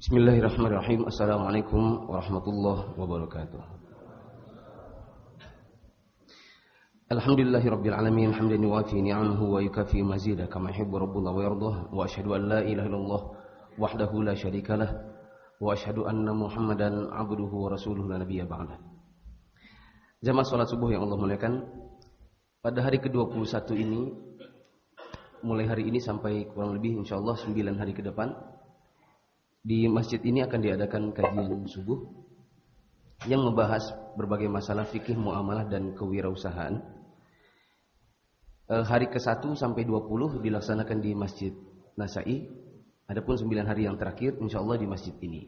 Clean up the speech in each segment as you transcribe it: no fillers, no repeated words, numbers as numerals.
Bismillahirrahmanirrahim. Assalamualaikum warahmatullahi wabarakatuh. Alhamdulillahirabbil alamin, hamdan yuwafi ni'amahu wa yukafi mazidah kama yuhibbu rabbuna wa yardah, wa asyhadu an la ilaha illallah wahdahu la syarikalah wa asyhadu anna Muhammadan abduhu wa rasuluhu la nabiyya ba'dah. Jamaah salat subuh yang Allah muliakan, pada hari ke-21 ini, mulai hari ini sampai kurang lebih insyaallah 9 hari ke depan, di masjid ini akan diadakan kajian subuh yang membahas berbagai masalah fikih, muamalah dan kewirausahaan. Hari ke-1 sampai 20 dilaksanakan di Masjid Nasai. Adapun 9 hari yang terakhir insyaallah di masjid ini.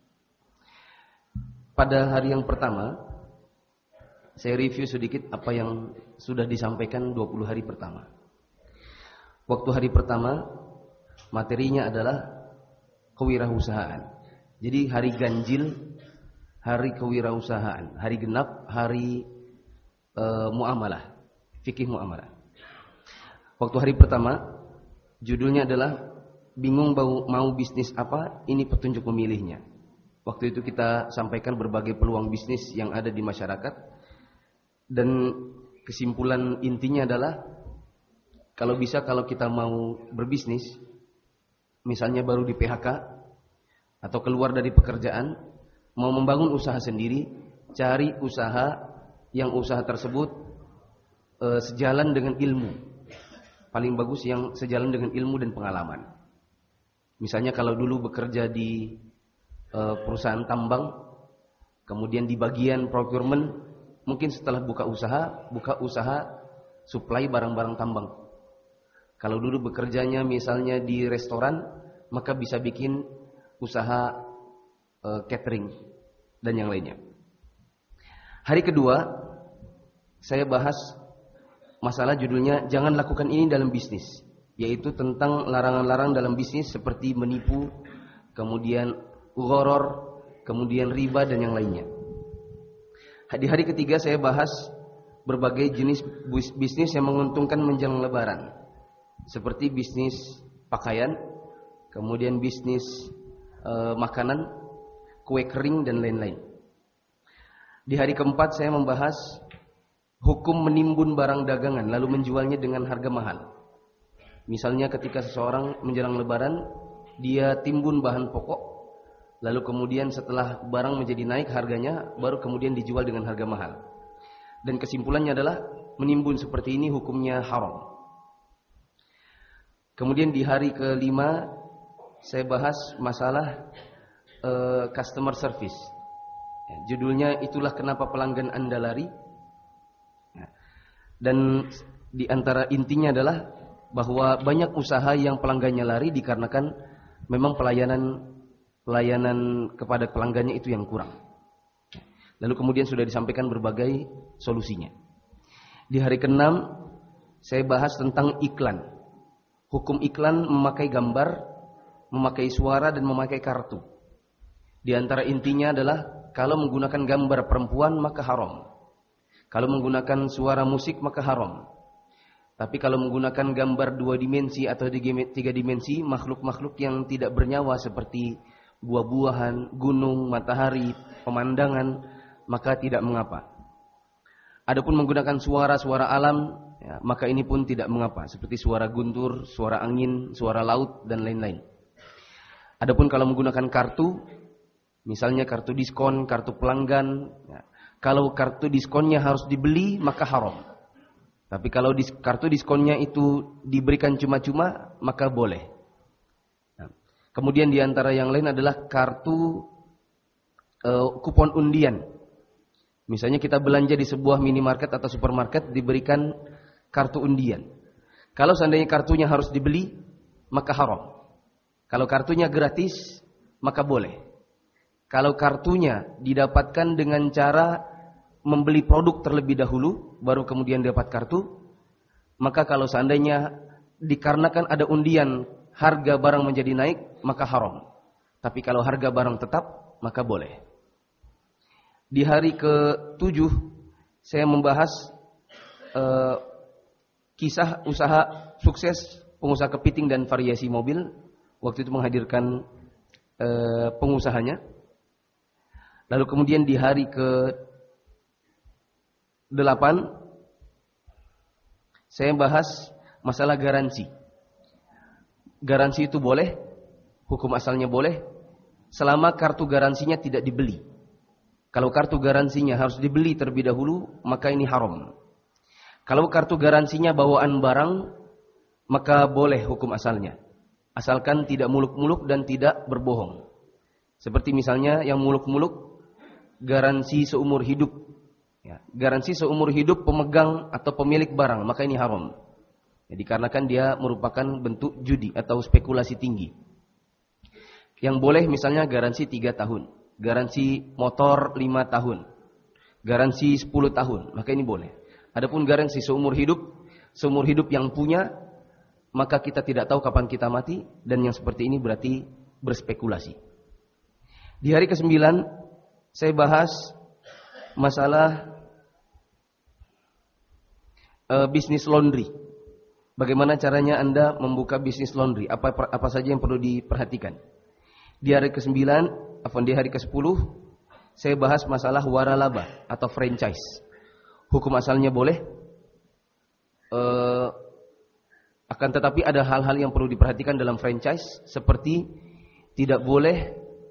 Pada hari yang pertama, saya review sedikit apa yang sudah disampaikan 20 hari pertama. Waktu hari pertama, materinya adalah kewirausahaan. Jadi hari ganjil, hari kewirausahaan, hari genap, hari muamalah, fikih muamalah. Waktu hari pertama, judulnya adalah bingung mau bisnis apa, ini petunjuk memilihnya. Waktu itu kita sampaikan berbagai peluang bisnis yang ada di masyarakat, dan kesimpulan intinya adalah kalau kita mau berbisnis, misalnya baru di PHK atau keluar dari pekerjaan, mau membangun usaha sendiri, cari usaha yang usaha tersebut sejalan dengan ilmu. Paling bagus yang sejalan dengan ilmu dan pengalaman. Misalnya kalau dulu bekerja di perusahaan tambang, kemudian di bagian procurement, mungkin setelah buka usaha supply barang-barang tambang. Kalau dulu bekerjanya misalnya di restoran, maka bisa bikin usaha catering dan yang lainnya. Hari kedua, saya bahas masalah judulnya jangan lakukan ini dalam bisnis, yaitu tentang larangan-larangan dalam bisnis seperti menipu, kemudian gharar, kemudian riba dan yang lainnya. Di hari ketiga saya bahas berbagai jenis bisnis yang menguntungkan menjelang lebaran. Seperti bisnis pakaian, kemudian bisnis makanan, kue kering dan lain-lain. Di hari keempat saya membahas hukum menimbun barang dagangan lalu menjualnya dengan harga mahal. Misalnya ketika seseorang menjelang lebaran, dia timbun bahan pokok, lalu kemudian setelah barang menjadi naik harganya, baru kemudian dijual dengan harga mahal. Dan kesimpulannya adalah menimbun seperti ini hukumnya haram. Kemudian di hari kelima saya bahas masalah customer service. Judulnya itulah kenapa pelanggan Anda lari. Dan di antara intinya adalah bahwa banyak usaha yang pelanggannya lari dikarenakan memang pelayanan kepada pelanggannya itu yang kurang. Lalu kemudian sudah disampaikan berbagai solusinya. Di hari ke-6 saya bahas tentang iklan. Hukum iklan memakai gambar, memakai suara dan memakai kartu. Di antara intinya adalah kalau menggunakan gambar perempuan maka haram. Kalau menggunakan suara musik maka haram. Tapi kalau menggunakan gambar 2 dimensi atau 3 dimensi, makhluk-makhluk yang tidak bernyawa seperti buah-buahan, gunung, matahari, pemandangan, maka tidak mengapa. Adapun menggunakan suara-suara alam, ya, maka ini pun tidak mengapa, seperti suara guntur, suara angin, suara laut dan lain-lain. Adapun kalau menggunakan kartu, misalnya kartu diskon, kartu pelanggan, ya, kalau kartu diskonnya harus dibeli maka haram. Tapi kalau kartu diskonnya itu diberikan cuma-cuma maka boleh. Nah, kemudian di antara yang lain adalah kartu kupon undian. Misalnya kita belanja di sebuah minimarket atau supermarket, diberikan kartu undian. Kalau seandainya kartunya harus dibeli, maka haram. Kalau kartunya gratis, maka boleh. Kalau kartunya didapatkan dengan cara membeli produk terlebih dahulu, baru kemudian dapat kartu, maka kalau seandainya dikarenakan ada undian, harga barang menjadi naik, maka haram. Tapi kalau harga barang tetap, maka boleh. Di hari ke-7 saya membahas kisah usaha sukses pengusaha kepiting dan variasi mobil. Waktu itu menghadirkan pengusahanya. Lalu kemudian di hari ke-8 saya bahas masalah garansi. Garansi itu boleh, hukum asalnya boleh, selama kartu garansinya tidak dibeli. Kalau kartu garansinya harus dibeli terlebih dahulu, maka ini haram. Kalau kartu garansinya bawaan barang, maka boleh hukum asalnya. Asalkan tidak muluk-muluk dan tidak berbohong. Seperti misalnya yang muluk-muluk, garansi seumur hidup. Ya, garansi seumur hidup pemegang atau pemilik barang, maka ini haram. Ya, dikarenakan dia merupakan bentuk judi atau spekulasi tinggi. Yang boleh misalnya garansi 3 tahun, garansi motor 5 tahun, garansi 10 tahun, maka ini boleh. Adapun garansi seumur hidup yang punya, maka kita tidak tahu kapan kita mati, dan yang seperti ini berarti berspekulasi. Di hari ke-9 saya bahas masalah bisnis laundry. Bagaimana caranya Anda membuka bisnis laundry? Apa saja yang perlu diperhatikan? Di hari ke-9, di hari ke-10 saya bahas masalah waralaba atau franchise. Hukum asalnya boleh, akan tetapi ada hal-hal yang perlu diperhatikan dalam franchise, seperti tidak boleh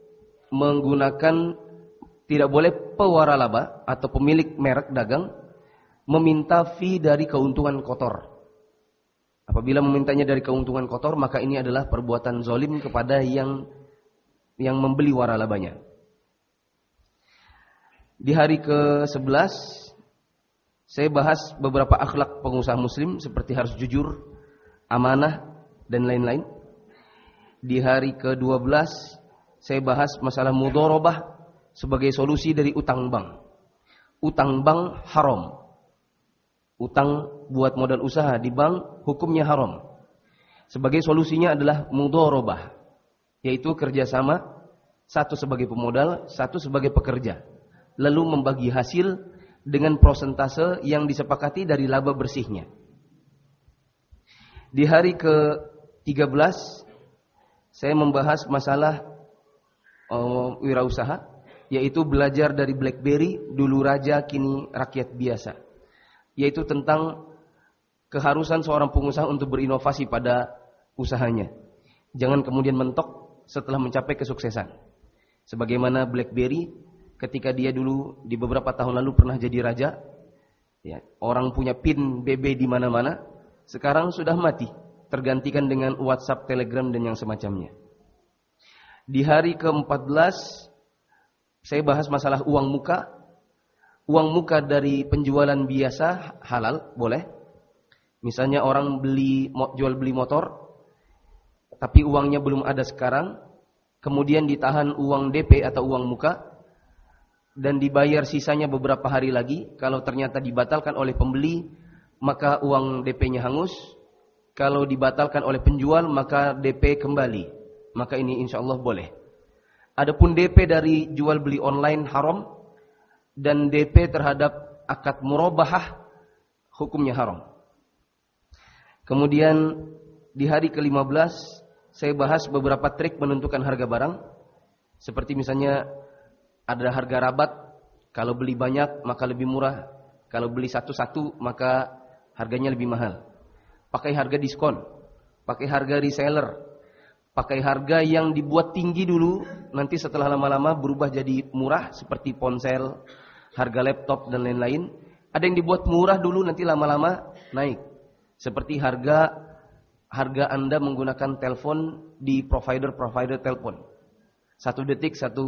pewaralaba atau pemilik merek dagang meminta fee dari keuntungan kotor. Apabila memintanya dari keuntungan kotor, maka ini adalah perbuatan zalim kepada yang membeli waralabanya. Di hari ke-11 saya bahas beberapa akhlak pengusaha muslim, seperti harus jujur, amanah, dan lain-lain. Di hari ke-12 saya bahas masalah mudharabah sebagai solusi dari utang bank. Utang bank haram. Utang buat modal usaha di bank hukumnya haram. Sebagai solusinya adalah mudharabah, yaitu kerjasama, satu sebagai pemodal, satu sebagai pekerja, lalu membagi hasil dengan prosentase yang disepakati dari laba bersihnya. Di hari ke-13 saya membahas masalah wirausaha, yaitu belajar dari BlackBerry, dulu raja kini rakyat biasa, yaitu tentang keharusan seorang pengusaha untuk berinovasi pada usahanya. Jangan kemudian mentok setelah mencapai kesuksesan. Sebagaimana BlackBerry ketika dia dulu di beberapa tahun lalu pernah jadi raja, ya, orang punya PIN BB di mana-mana, sekarang sudah mati, tergantikan dengan WhatsApp, Telegram, dan yang semacamnya. Di hari ke-14 saya bahas masalah uang muka. Uang muka dari penjualan biasa halal, boleh. Misalnya orang jual beli motor, tapi uangnya belum ada sekarang, kemudian ditahan uang DP atau uang muka, dan dibayar sisanya beberapa hari lagi. Kalau ternyata dibatalkan oleh pembeli, maka uang DP-nya hangus. Kalau dibatalkan oleh penjual, maka DP kembali. Maka ini insya Allah boleh. Adapun DP dari jual beli online haram, dan DP terhadap akad murabahah hukumnya haram. Kemudian di hari ke-15 saya bahas beberapa trik menentukan harga barang. Seperti misalnya ada harga rabat, kalau beli banyak maka lebih murah, kalau beli satu-satu maka harganya lebih mahal. Pakai harga diskon, pakai harga reseller, pakai harga yang dibuat tinggi dulu, nanti setelah lama-lama berubah jadi murah, seperti ponsel, harga laptop, dan lain-lain. Ada yang dibuat murah dulu, nanti lama-lama naik. Seperti harga Anda menggunakan telepon di provider telepon. 1 detik 1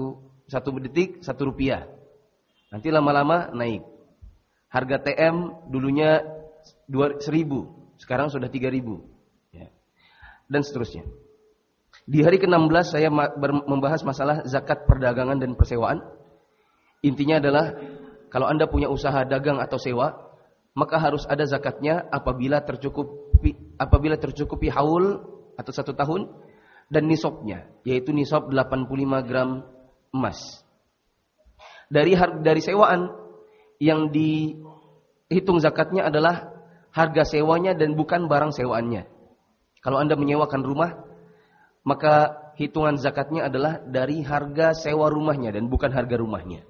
rupiah. Nanti lama-lama naik. Harga TM dulunya 1.000, sekarang sudah 3.000. Ya. Dan seterusnya. Di hari ke-16 saya membahas masalah zakat perdagangan dan persewaan. Intinya adalah kalau Anda punya usaha dagang atau sewa, maka harus ada zakatnya apabila tercukupi haul atau 1 tahun, dan nisabnya, yaitu nisab 85 gram emas. Dari sewaan yang dihitung zakatnya adalah harga sewanya dan bukan barang sewaannya. Kalau Anda menyewakan rumah, maka hitungan zakatnya adalah dari harga sewa rumahnya dan bukan harga rumahnya.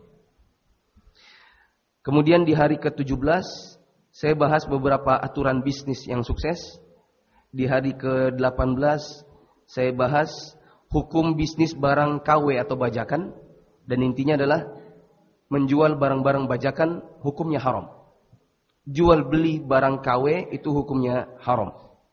Kemudian di hari ke-17 saya bahas beberapa aturan bisnis yang sukses. Di hari ke-18 saya bahas hukum bisnis barang KW atau bajakan, dan intinya adalah menjual barang-barang bajakan hukumnya haram. Jual beli barang KW itu hukumnya haram.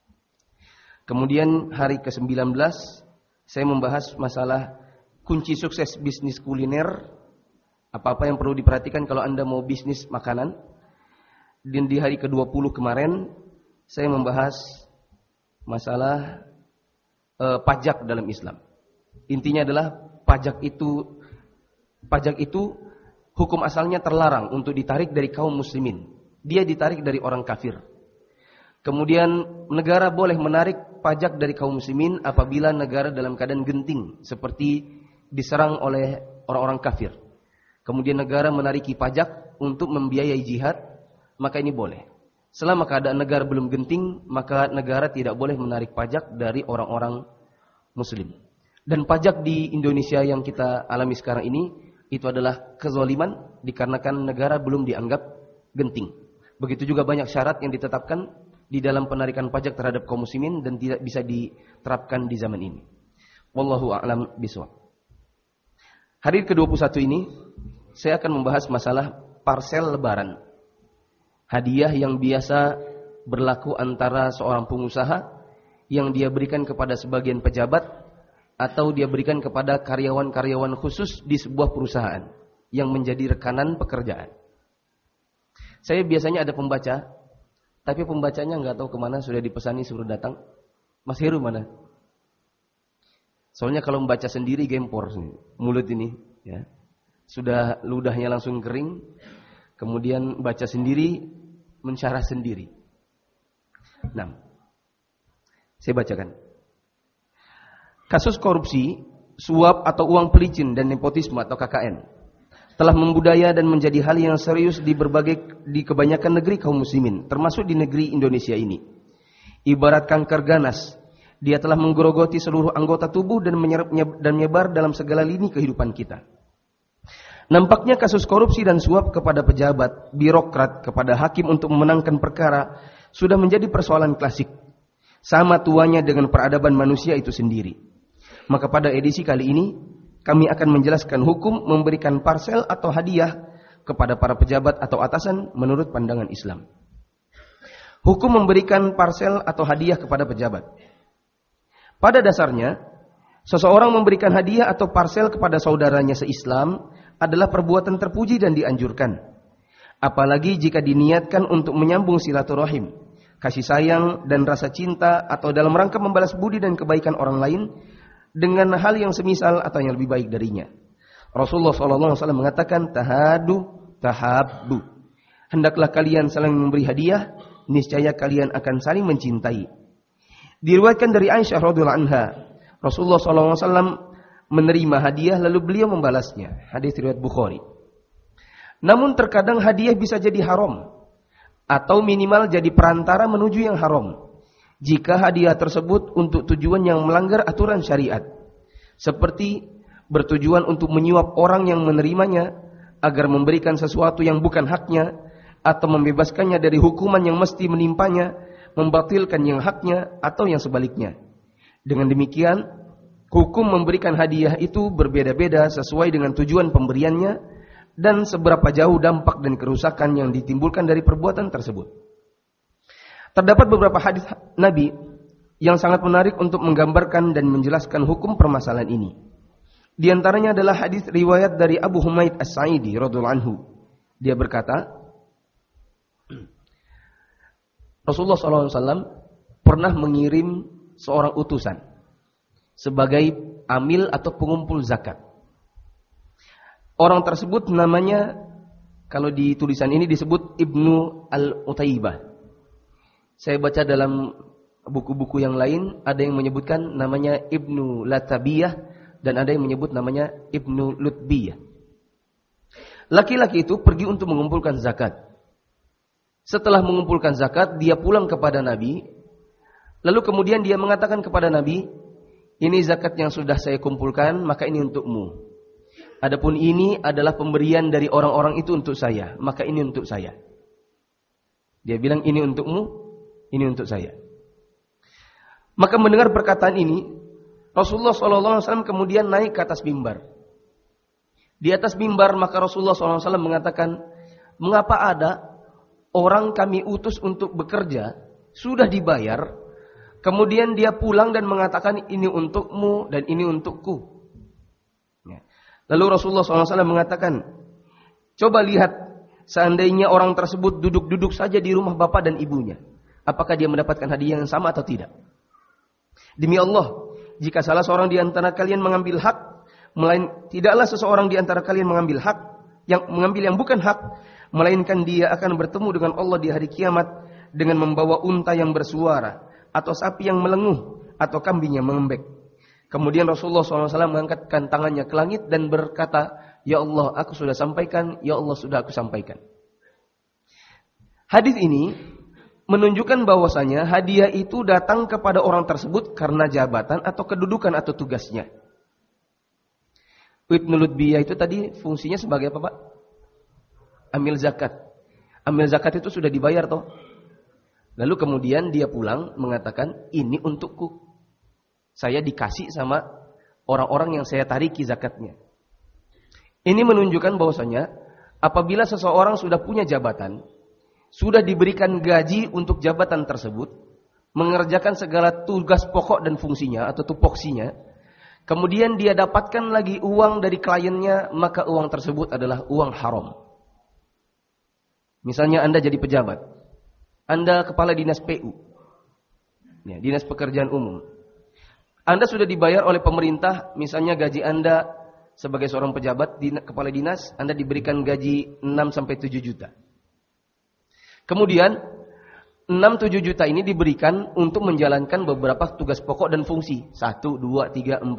Kemudian hari ke-19 saya membahas masalah kunci sukses bisnis kuliner. Apa-apa yang perlu diperhatikan kalau Anda mau bisnis makanan. Dan di hari ke-20 kemarin saya membahas masalah pajak dalam Islam. Intinya adalah pajak itu hukum asalnya terlarang untuk ditarik dari kaum muslimin. Dia ditarik dari orang kafir. Kemudian negara boleh menarik pajak dari kaum muslimin apabila negara dalam keadaan genting, seperti diserang oleh orang-orang kafir. Kemudian negara menariki pajak untuk membiayai jihad, maka ini boleh. Selama keadaan negara belum genting, maka negara tidak boleh menarik pajak dari orang-orang muslim. Dan pajak di Indonesia yang kita alami sekarang ini, itu adalah kezaliman dikarenakan negara belum dianggap genting. Begitu juga banyak syarat yang ditetapkan di dalam penarikan pajak terhadap kaum muslimin dan tidak bisa diterapkan di zaman ini. Wallahu a'lam bishawab. Hari ke-21 ini saya akan membahas masalah parsel lebaran. Hadiah yang biasa berlaku antara seorang pengusaha yang dia berikan kepada sebagian pejabat atau dia berikan kepada karyawan-karyawan khusus di sebuah perusahaan yang menjadi rekanan pekerjaan. Saya biasanya ada pembaca, tapi pembacanya nggak tahu kemana, sudah dipesani suruh datang. Mas Heru mana? Soalnya kalau membaca sendiri gempor mulut ini, ya. Sudah ludahnya langsung kering, kemudian baca sendiri, mensyarah sendiri. Nah, saya bacakan. Kasus korupsi, suap atau uang pelicin dan nepotisme atau KKN telah membudaya dan menjadi hal yang serius di kebanyakan negeri kaum muslimin, termasuk di negeri Indonesia ini. Ibarat kanker ganas, dia telah menggerogoti seluruh anggota tubuh dan menyebar dalam segala lini kehidupan kita. Nampaknya kasus korupsi dan suap kepada pejabat, birokrat, kepada hakim untuk memenangkan perkara sudah menjadi persoalan klasik. Sama tuanya dengan peradaban manusia itu sendiri. Maka pada edisi kali ini kami akan menjelaskan hukum memberikan parsel atau hadiah kepada para pejabat atau atasan menurut pandangan Islam. Hukum memberikan parsel atau hadiah kepada pejabat. Pada dasarnya, seseorang memberikan hadiah atau parsel kepada saudaranya se-Islam adalah perbuatan terpuji dan dianjurkan. Apalagi jika diniatkan untuk menyambung silaturahim, kasih sayang dan rasa cinta, atau dalam rangka membalas budi dan kebaikan orang lain dengan hal yang semisal atau yang lebih baik darinya. Rasulullah SAW mengatakan, tahadu tahabbu. Hendaklah kalian saling memberi hadiah, niscaya kalian akan saling mencintai. Diriwayatkan dari Aisyah radhiyallahu anha, Rasulullah SAW menerima hadiah lalu beliau membalasnya. Hadis riwayat Bukhari. Namun terkadang hadiah bisa jadi haram atau minimal jadi perantara menuju yang haram. Jika hadiah tersebut untuk tujuan yang melanggar aturan syariat, seperti bertujuan untuk menyuap orang yang menerimanya agar memberikan sesuatu yang bukan haknya, atau membebaskannya dari hukuman yang mesti menimpanya, membatalkan yang haknya, atau yang sebaliknya. Dengan demikian, hukum memberikan hadiah itu berbeda-beda sesuai dengan tujuan pemberiannya dan seberapa jauh dampak dan kerusakan yang ditimbulkan dari perbuatan tersebut. Terdapat beberapa hadis Nabi yang sangat menarik untuk menggambarkan dan menjelaskan hukum permasalahan ini. Di antaranya adalah hadis riwayat dari Abu Humaid As-Sa'idi radhiyallahu anhu. Dia berkata, Rasulullah SAW pernah mengirim seorang utusan sebagai amil atau pengumpul zakat. Orang tersebut namanya, kalau di tulisan ini disebut Ibnu Al-Utaibah. Saya baca dalam buku-buku yang lain, ada yang menyebutkan namanya Ibnu Latabiyah dan ada yang menyebut namanya Ibnu Lutbiyah. Laki-laki itu pergi untuk mengumpulkan zakat. Setelah mengumpulkan zakat, dia pulang kepada Nabi. Lalu kemudian dia mengatakan kepada Nabi, ini zakat yang sudah saya kumpulkan, maka ini untukmu. Adapun ini adalah pemberian dari orang-orang itu untuk saya, maka ini untuk saya. Dia bilang ini untukmu, ini untuk saya. Maka mendengar perkataan ini, Rasulullah SAW kemudian naik ke atas mimbar. Di atas mimbar maka Rasulullah SAW mengatakan, mengapa ada orang kami utus untuk bekerja, sudah dibayar, kemudian dia pulang dan mengatakan ini untukmu dan ini untukku. Lalu Rasulullah SAW mengatakan, coba lihat, seandainya orang tersebut duduk-duduk saja di rumah bapak dan ibunya, apakah dia mendapatkan hadiah yang sama atau tidak? Demi Allah, jika salah seorang di antara kalian mengambil hak, tidaklah seseorang di antara kalian mengambil yang bukan hak, melainkan dia akan bertemu dengan Allah di hari kiamat dengan membawa unta yang bersuara, atau sapi yang melenguh, atau kambing yang mengembek. Kemudian Rasulullah SAW mengangkatkan tangannya ke langit dan berkata, ya Allah, aku sudah sampaikan, ya Allah, sudah aku sampaikan. Hadis ini menunjukkan bahwasanya hadiah itu datang kepada orang tersebut karena jabatan atau kedudukan atau tugasnya. Ibnu Lutbiyah itu tadi fungsinya sebagai apa, Pak? Amil zakat. Amil zakat itu sudah dibayar toh. Lalu kemudian dia pulang mengatakan, ini untukku. Saya dikasih sama orang-orang yang saya tariki zakatnya. Ini menunjukkan bahwasanya apabila seseorang sudah punya jabatan, sudah diberikan gaji untuk jabatan tersebut, mengerjakan segala tugas pokok dan fungsinya atau tupoksinya, kemudian dia dapatkan lagi uang dari kliennya, maka uang tersebut adalah uang haram. Misalnya Anda jadi pejabat, Anda kepala dinas PU, ya, dinas pekerjaan umum. Anda sudah dibayar oleh pemerintah, misalnya gaji Anda sebagai seorang pejabat kepala dinas, Anda diberikan gaji 6-7 juta. Kemudian 6-7 juta ini diberikan untuk menjalankan beberapa tugas pokok dan fungsi. 1, 2, 3, 4, 5,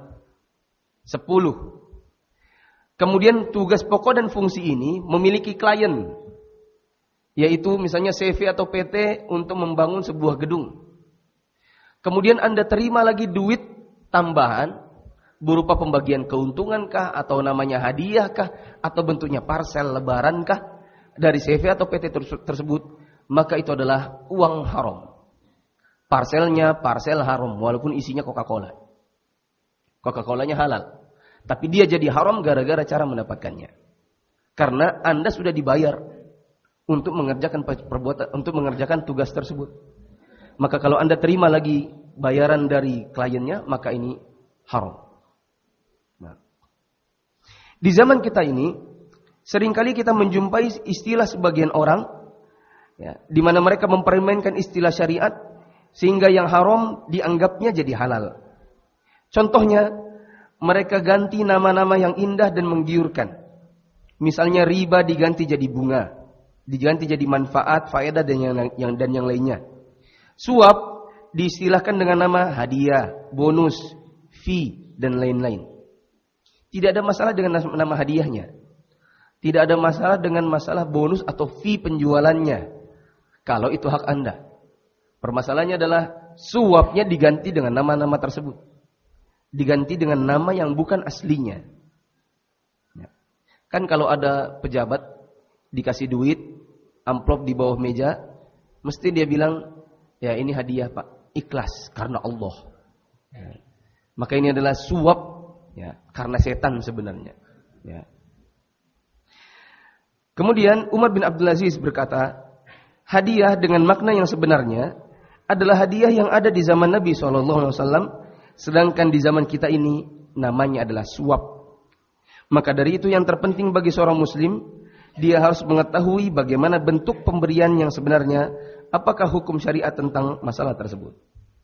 10. Kemudian tugas pokok dan fungsi ini memiliki klien, yaitu misalnya CV atau PT untuk membangun sebuah gedung. Kemudian Anda terima lagi duit tambahan berupa pembagian keuntungan kah, atau namanya hadiah kah, atau bentuknya parsel lebaran kah dari CV atau PT tersebut, maka itu adalah uang haram. Parselnya parsel haram walaupun isinya Coca-Cola. Coca-Colanya halal, tapi dia jadi haram gara-gara cara mendapatkannya. Karena Anda sudah dibayar untuk mengerjakan perbuatan, untuk mengerjakan tugas tersebut. Maka kalau Anda terima lagi bayaran dari kliennya, maka ini haram. Nah, di zaman kita ini, seringkali kita menjumpai istilah sebagian orang, ya, di mana mereka mempermainkan istilah syariat, sehingga yang haram dianggapnya jadi halal. Contohnya, mereka ganti nama-nama yang indah dan menggiurkan. Misalnya riba diganti jadi bunga, diganti jadi manfaat, faedah dan yang lainnya. Suap diistilahkan dengan nama hadiah, bonus, fee, dan lain-lain. Tidak ada masalah dengan nama hadiahnya. Tidak ada masalah dengan masalah bonus atau fee penjualannya, kalau itu hak Anda. Permasalahannya adalah suapnya diganti dengan nama-nama tersebut, diganti dengan nama yang bukan aslinya. Kan kalau ada pejabat dikasih duit, amplop di bawah meja, mesti dia bilang, ya ini hadiah Pak, ikhlas karena Allah. Ya. Maka ini adalah suap, ya, karena setan sebenarnya. Ya. Kemudian Umar bin Abdul Aziz berkata, hadiah dengan makna yang sebenarnya adalah hadiah yang ada di zaman Nabi SAW, sedangkan di zaman kita ini namanya adalah suap. Maka dari itu yang terpenting bagi seorang muslim, dia harus mengetahui bagaimana bentuk pemberian yang sebenarnya, apakah hukum syariat tentang masalah tersebut.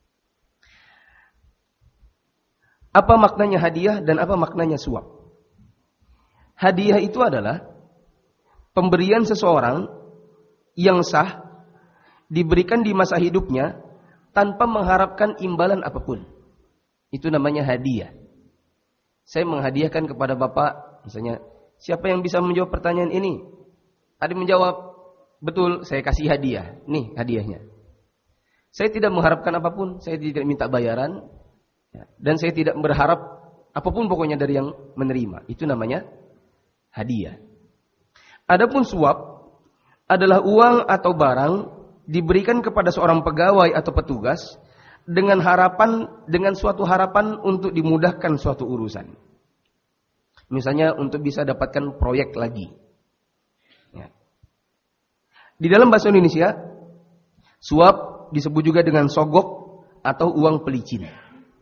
Apa maknanya hadiah dan apa maknanya suap? Hadiah itu adalah pemberian seseorang yang sah, diberikan di masa hidupnya tanpa mengharapkan imbalan apapun. Itu namanya hadiah. Saya menghadiahkan kepada Bapak, misalnya, siapa yang bisa menjawab pertanyaan ini? Ada yang menjawab, betul, saya kasih hadiah. Nih hadiahnya. Saya tidak mengharapkan apapun, saya tidak minta bayaran. Ya, dan saya tidak berharap apapun pokoknya dari yang menerima. Itu namanya hadiah. Adapun suap adalah uang atau barang diberikan kepada seorang pegawai atau petugas dengan suatu harapan untuk dimudahkan suatu urusan. Misalnya untuk bisa dapatkan proyek lagi. Ya. Di dalam bahasa Indonesia, suap disebut juga dengan sogok atau uang pelicin.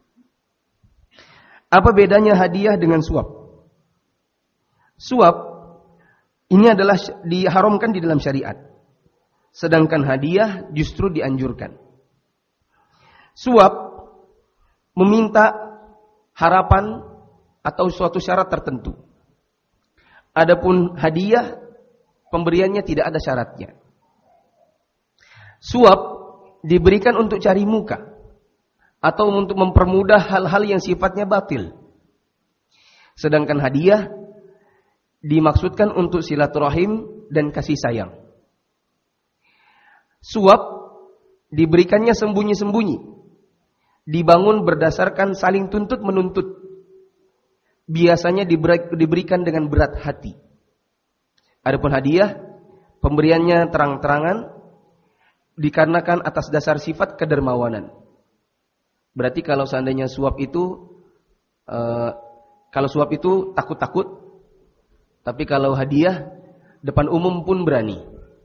Apa bedanya hadiah dengan suap? Suap ini adalah diharamkan di dalam syariat. Sedangkan hadiah justru dianjurkan. Suap meminta harapan atau suatu syarat tertentu. Adapun hadiah, pemberiannya tidak ada syaratnya. Suap diberikan untuk cari muka atau untuk mempermudah hal-hal yang sifatnya batil. Sedangkan hadiah dimaksudkan untuk silaturahim dan kasih sayang. Suap diberikannya sembunyi-sembunyi, dibangun berdasarkan saling tuntut menuntut. Biasanya diberikan dengan berat hati. Adapun hadiah, pemberiannya terang-terangan dikarenakan atas dasar sifat kedermawanan. Berarti kalau seandainya suap itu takut-takut, tapi kalau hadiah depan umum pun berani.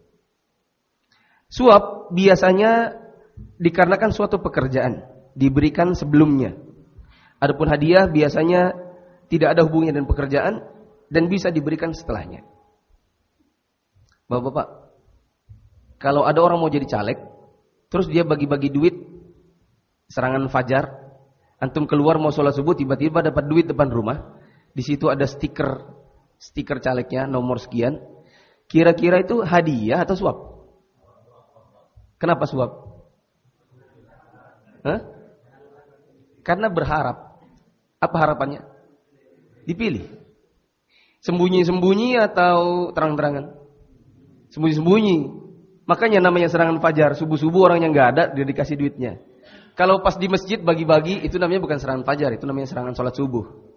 Suap biasanya dikarenakan suatu pekerjaan diberikan sebelumnya. Adapun hadiah biasanya tidak ada hubungannya dengan pekerjaan dan bisa diberikan setelahnya. Bapak-bapak, kalau ada orang mau jadi caleg, terus dia bagi-bagi duit serangan fajar, antum keluar mau sholat subuh, tiba-tiba dapat duit depan rumah, di situ ada stiker calegnya nomor sekian. Kira-kira itu hadiah atau suap? Kenapa suap? Karena berharap. Apa harapannya? Dipilih. Sembunyi-sembunyi atau terang-terangan? Sembunyi-sembunyi. Makanya namanya serangan fajar. Subuh-subuh orang yang nggak ada dia dikasih duitnya. Kalau pas di masjid bagi-bagi itu namanya bukan serangan fajar, itu namanya serangan sholat subuh.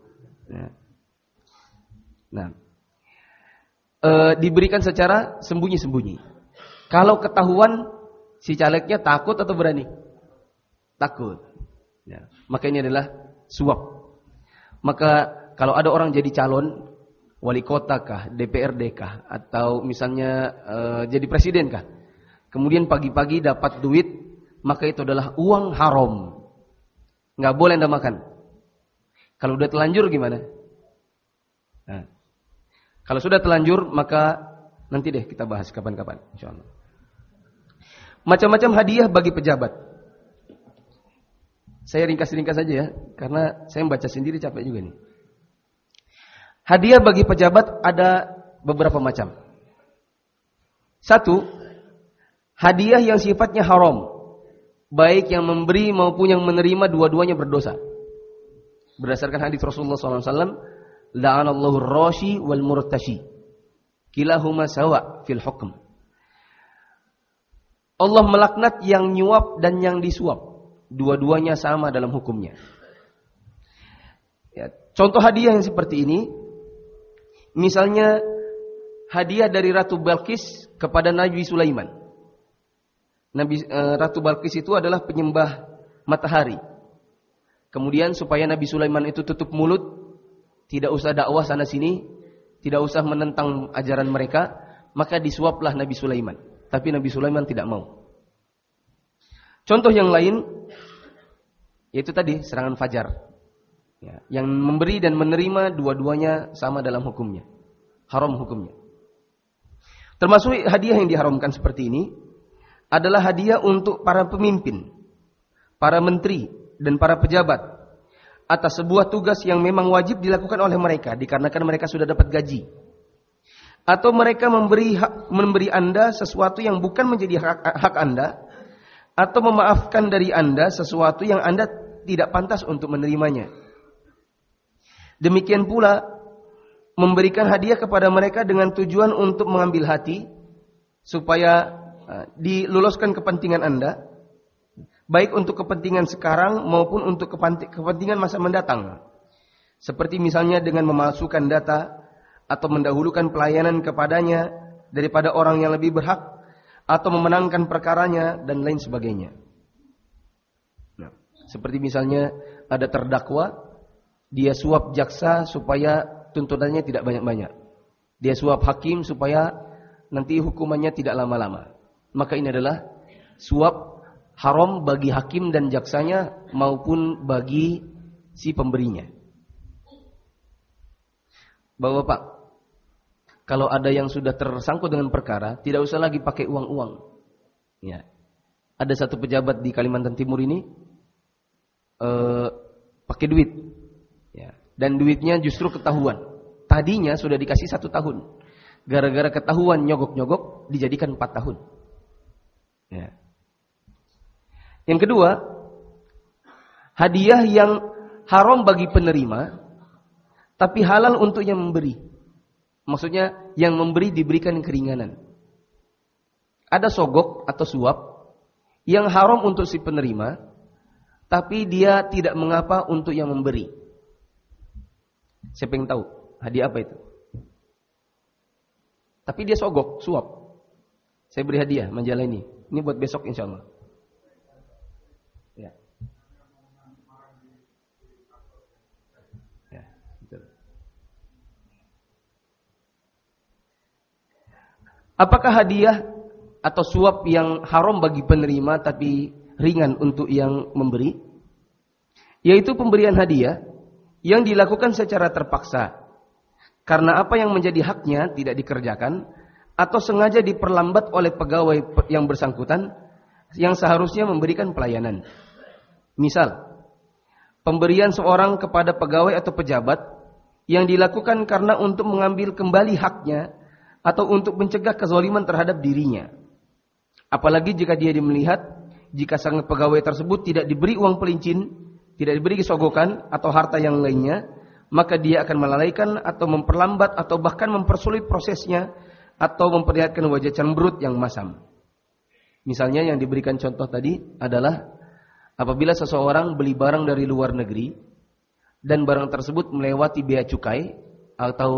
Nah, diberikan secara sembunyi-sembunyi. Kalau ketahuan si calegnya takut atau berani? Takut. Ya, maka ini adalah suap. Maka kalau ada orang jadi calon wali kota kah, DPRD kah, atau misalnya jadi presiden kah, kemudian pagi-pagi dapat duit, maka itu adalah uang haram. Nggak boleh Anda makan. Kalau udah telanjur gimana? Nah, kalau sudah telanjur maka nanti deh kita bahas kapan-kapan, insyaallah. Macam-macam hadiah bagi pejabat. Saya ringkas-ringkas saja ya, karena saya membaca sendiri capek juga nih. Hadiah bagi pejabat ada beberapa macam. Satu, hadiah yang sifatnya haram. Baik yang memberi maupun yang menerima dua-duanya berdosa. Berdasarkan hadis Rasulullah SAW, la'anallahu ar-rashi wal murtashi, kilahuma sawa fil hukm. Allah melaknat yang nyuap dan yang disuap. Dua-duanya sama dalam hukumnya. Ya, contoh hadiah yang seperti ini, misalnya hadiah dari Ratu Balqis kepada Nabi Sulaiman. Ratu Balqis itu adalah penyembah matahari. Kemudian supaya Nabi Sulaiman itu tutup mulut, tidak usah dakwah sana sini, tidak usah menentang ajaran mereka, maka disuaplah Nabi Sulaiman. Tapi Nabi Sulaiman tidak mau. Contoh yang lain, yaitu tadi serangan fajar. Ya, yang memberi dan menerima dua-duanya sama dalam hukumnya. Haram hukumnya. Termasuk hadiah yang diharamkan seperti ini adalah hadiah untuk para pemimpin, para menteri, dan para pejabat atas sebuah tugas yang memang wajib dilakukan oleh mereka dikarenakan mereka sudah dapat gaji. Atau mereka memberi Anda sesuatu yang bukan menjadi hak Anda, atau memaafkan dari Anda sesuatu yang Anda tidak pantas untuk menerimanya. Demikian pula memberikan hadiah kepada mereka dengan tujuan untuk mengambil hati supaya diloloskan kepentingan Anda, baik untuk kepentingan sekarang maupun untuk kepentingan masa mendatang. Seperti misalnya dengan memalsukan data atau mendahulukan pelayanan kepadanya daripada orang yang lebih berhak, atau memenangkan perkaranya dan lain sebagainya. Nah, seperti misalnya ada terdakwa, dia suap jaksa supaya tuntutannya tidak banyak-banyak. Dia suap hakim supaya nanti hukumannya tidak lama-lama. Maka ini adalah suap haram bagi hakim dan jaksanya maupun bagi si pemberinya. Bapak-bapak, kalau ada yang sudah tersangkut dengan perkara, tidak usah lagi pakai uang-uang. Ya. Ada satu pejabat di Kalimantan Timur ini pakai duit. Ya. Dan duitnya justru ketahuan. Tadinya sudah dikasih 1 tahun. Gara-gara ketahuan nyogok-nyogok, dijadikan 4 tahun. Ya. Yang kedua, hadiah yang haram bagi penerima, tapi halal untuk yang memberi. Maksudnya yang memberi diberikan keringanan. Ada sogok atau suap yang haram untuk si penerima, tapi dia tidak mengapa untuk yang memberi. Siapa yang tahu hadiah apa itu? Tapi dia sogok, suap. Saya beri hadiah majalah ini. Ini buat besok insya Allah. Ya. Ya, betul. Apakah hadiah atau suap yang haram bagi penerima tapi ringan untuk yang memberi? Yaitu pemberian hadiah yang dilakukan secara terpaksa karena apa yang menjadi haknya tidak dikerjakan, atau sengaja diperlambat oleh pegawai yang bersangkutan yang seharusnya memberikan pelayanan. Misal, pemberian seorang kepada pegawai atau pejabat yang dilakukan karena untuk mengambil kembali haknya atau untuk mencegah kezaliman terhadap dirinya. Apalagi jika dia melihat jika sang pegawai tersebut tidak diberi uang pelincin, tidak diberi sogokan atau harta yang lainnya, maka dia akan melalaikan atau memperlambat atau bahkan mempersulit prosesnya atau memperlihatkan wajah cemberut yang masam. Misalnya yang diberikan contoh tadi adalah apabila seseorang beli barang dari luar negeri dan barang tersebut melewati bea cukai atau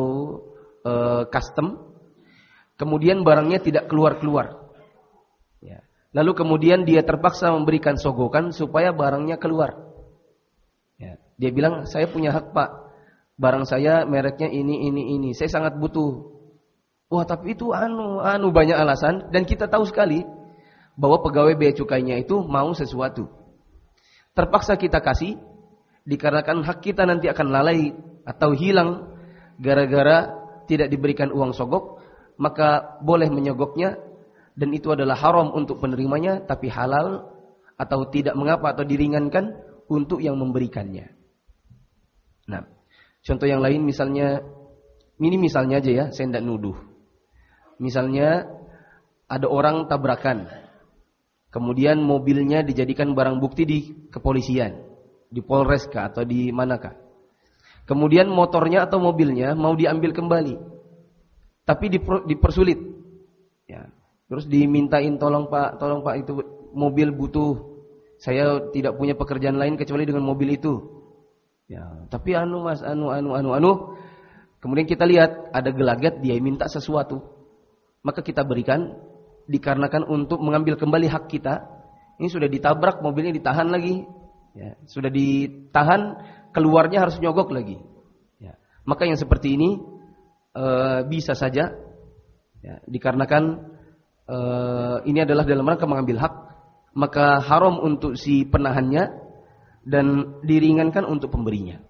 custom, kemudian barangnya tidak keluar-keluar. Ya. Lalu kemudian dia terpaksa memberikan sogokan supaya barangnya keluar. Ya. Dia bilang, saya punya hak Pak, barang saya mereknya ini, saya sangat butuh. Wah tapi itu banyak alasan, dan kita tahu sekali bahwa pegawai bea cukainya itu mau sesuatu. Terpaksa kita kasih, dikarenakan hak kita nanti akan lalai atau hilang gara-gara tidak diberikan uang sogok, maka boleh menyogoknya, dan itu adalah haram untuk penerimanya, tapi halal atau tidak mengapa atau diringankan untuk yang memberikannya. Nah, contoh yang lain misalnya, ini misalnya aja ya, saya tidak nuduh. Misalnya ada orang tabrakan, kemudian mobilnya dijadikan barang bukti di kepolisian, di Polres kah atau di manakah. Kemudian motornya atau mobilnya mau diambil kembali, tapi dipersulit. Ya. Terus dimintain tolong Pak itu mobil butuh, saya tidak punya pekerjaan lain kecuali dengan mobil itu. Ya, tapi Mas, kemudian kita lihat ada gelagat dia minta sesuatu. Maka kita berikan dikarenakan untuk mengambil kembali hak kita. Ini sudah ditabrak, mobilnya ditahan lagi. Ya, sudah ditahan, keluarnya harus nyogok lagi. Ya, maka yang seperti ini bisa saja ya, dikarenakan ini adalah dalam rangka mengambil hak, maka haram untuk si penahannya dan diringankan untuk pemberinya.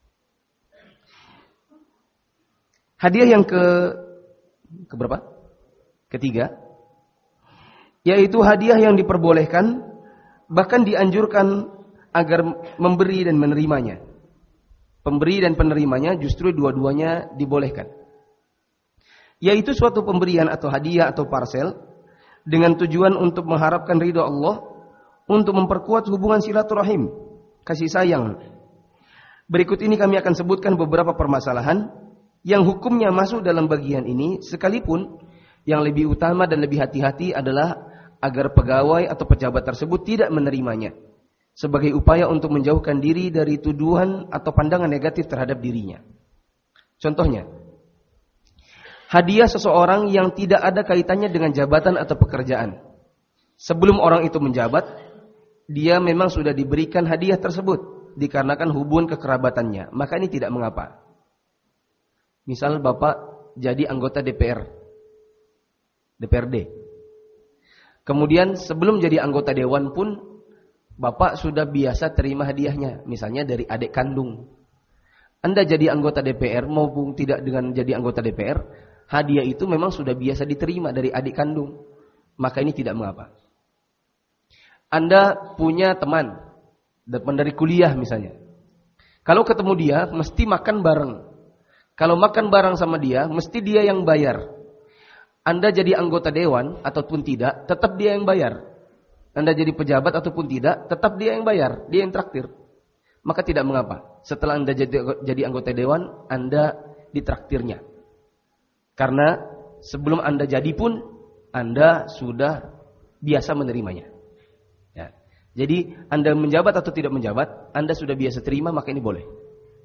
Hadiah yang keberapa? Ketiga, yaitu hadiah yang diperbolehkan, bahkan dianjurkan agar memberi dan menerimanya. Pemberi dan penerimanya justru dua-duanya dibolehkan. Yaitu suatu pemberian atau hadiah atau parsel dengan tujuan untuk mengharapkan ridha Allah, untuk memperkuat hubungan silaturahim, kasih sayang. Berikut ini kami akan sebutkan beberapa permasalahan yang hukumnya masuk dalam bagian ini, sekalipun yang lebih utama dan lebih hati-hati adalah agar pegawai atau pejabat tersebut tidak menerimanya sebagai upaya untuk menjauhkan diri dari tuduhan atau pandangan negatif terhadap dirinya. Contohnya, hadiah seseorang yang tidak ada kaitannya dengan jabatan atau pekerjaan. Sebelum orang itu menjabat, dia memang sudah diberikan hadiah tersebut dikarenakan hubungan kekerabatannya, maka ini tidak mengapa. Misal Bapak jadi anggota DPRD. Kemudian sebelum jadi anggota dewan pun Bapak sudah biasa terima hadiahnya, misalnya dari adik kandung. Anda jadi anggota DPR maupun tidak dengan jadi anggota DPR, hadiah itu memang sudah biasa diterima dari adik kandung. Maka ini tidak mengapa. Anda punya teman dari kuliah misalnya. Kalau ketemu dia mesti makan bareng. Kalau makan bareng sama dia mesti dia yang bayar. Anda jadi anggota dewan ataupun tidak, tetap dia yang bayar. Anda jadi pejabat ataupun tidak, tetap dia yang bayar, dia yang traktir. Maka tidak mengapa. Setelah Anda jadi anggota dewan, Anda ditraktirnya. Karena sebelum Anda jadi pun, Anda sudah biasa menerimanya. Ya. Jadi Anda menjabat atau tidak menjabat, Anda sudah biasa terima, maka ini boleh.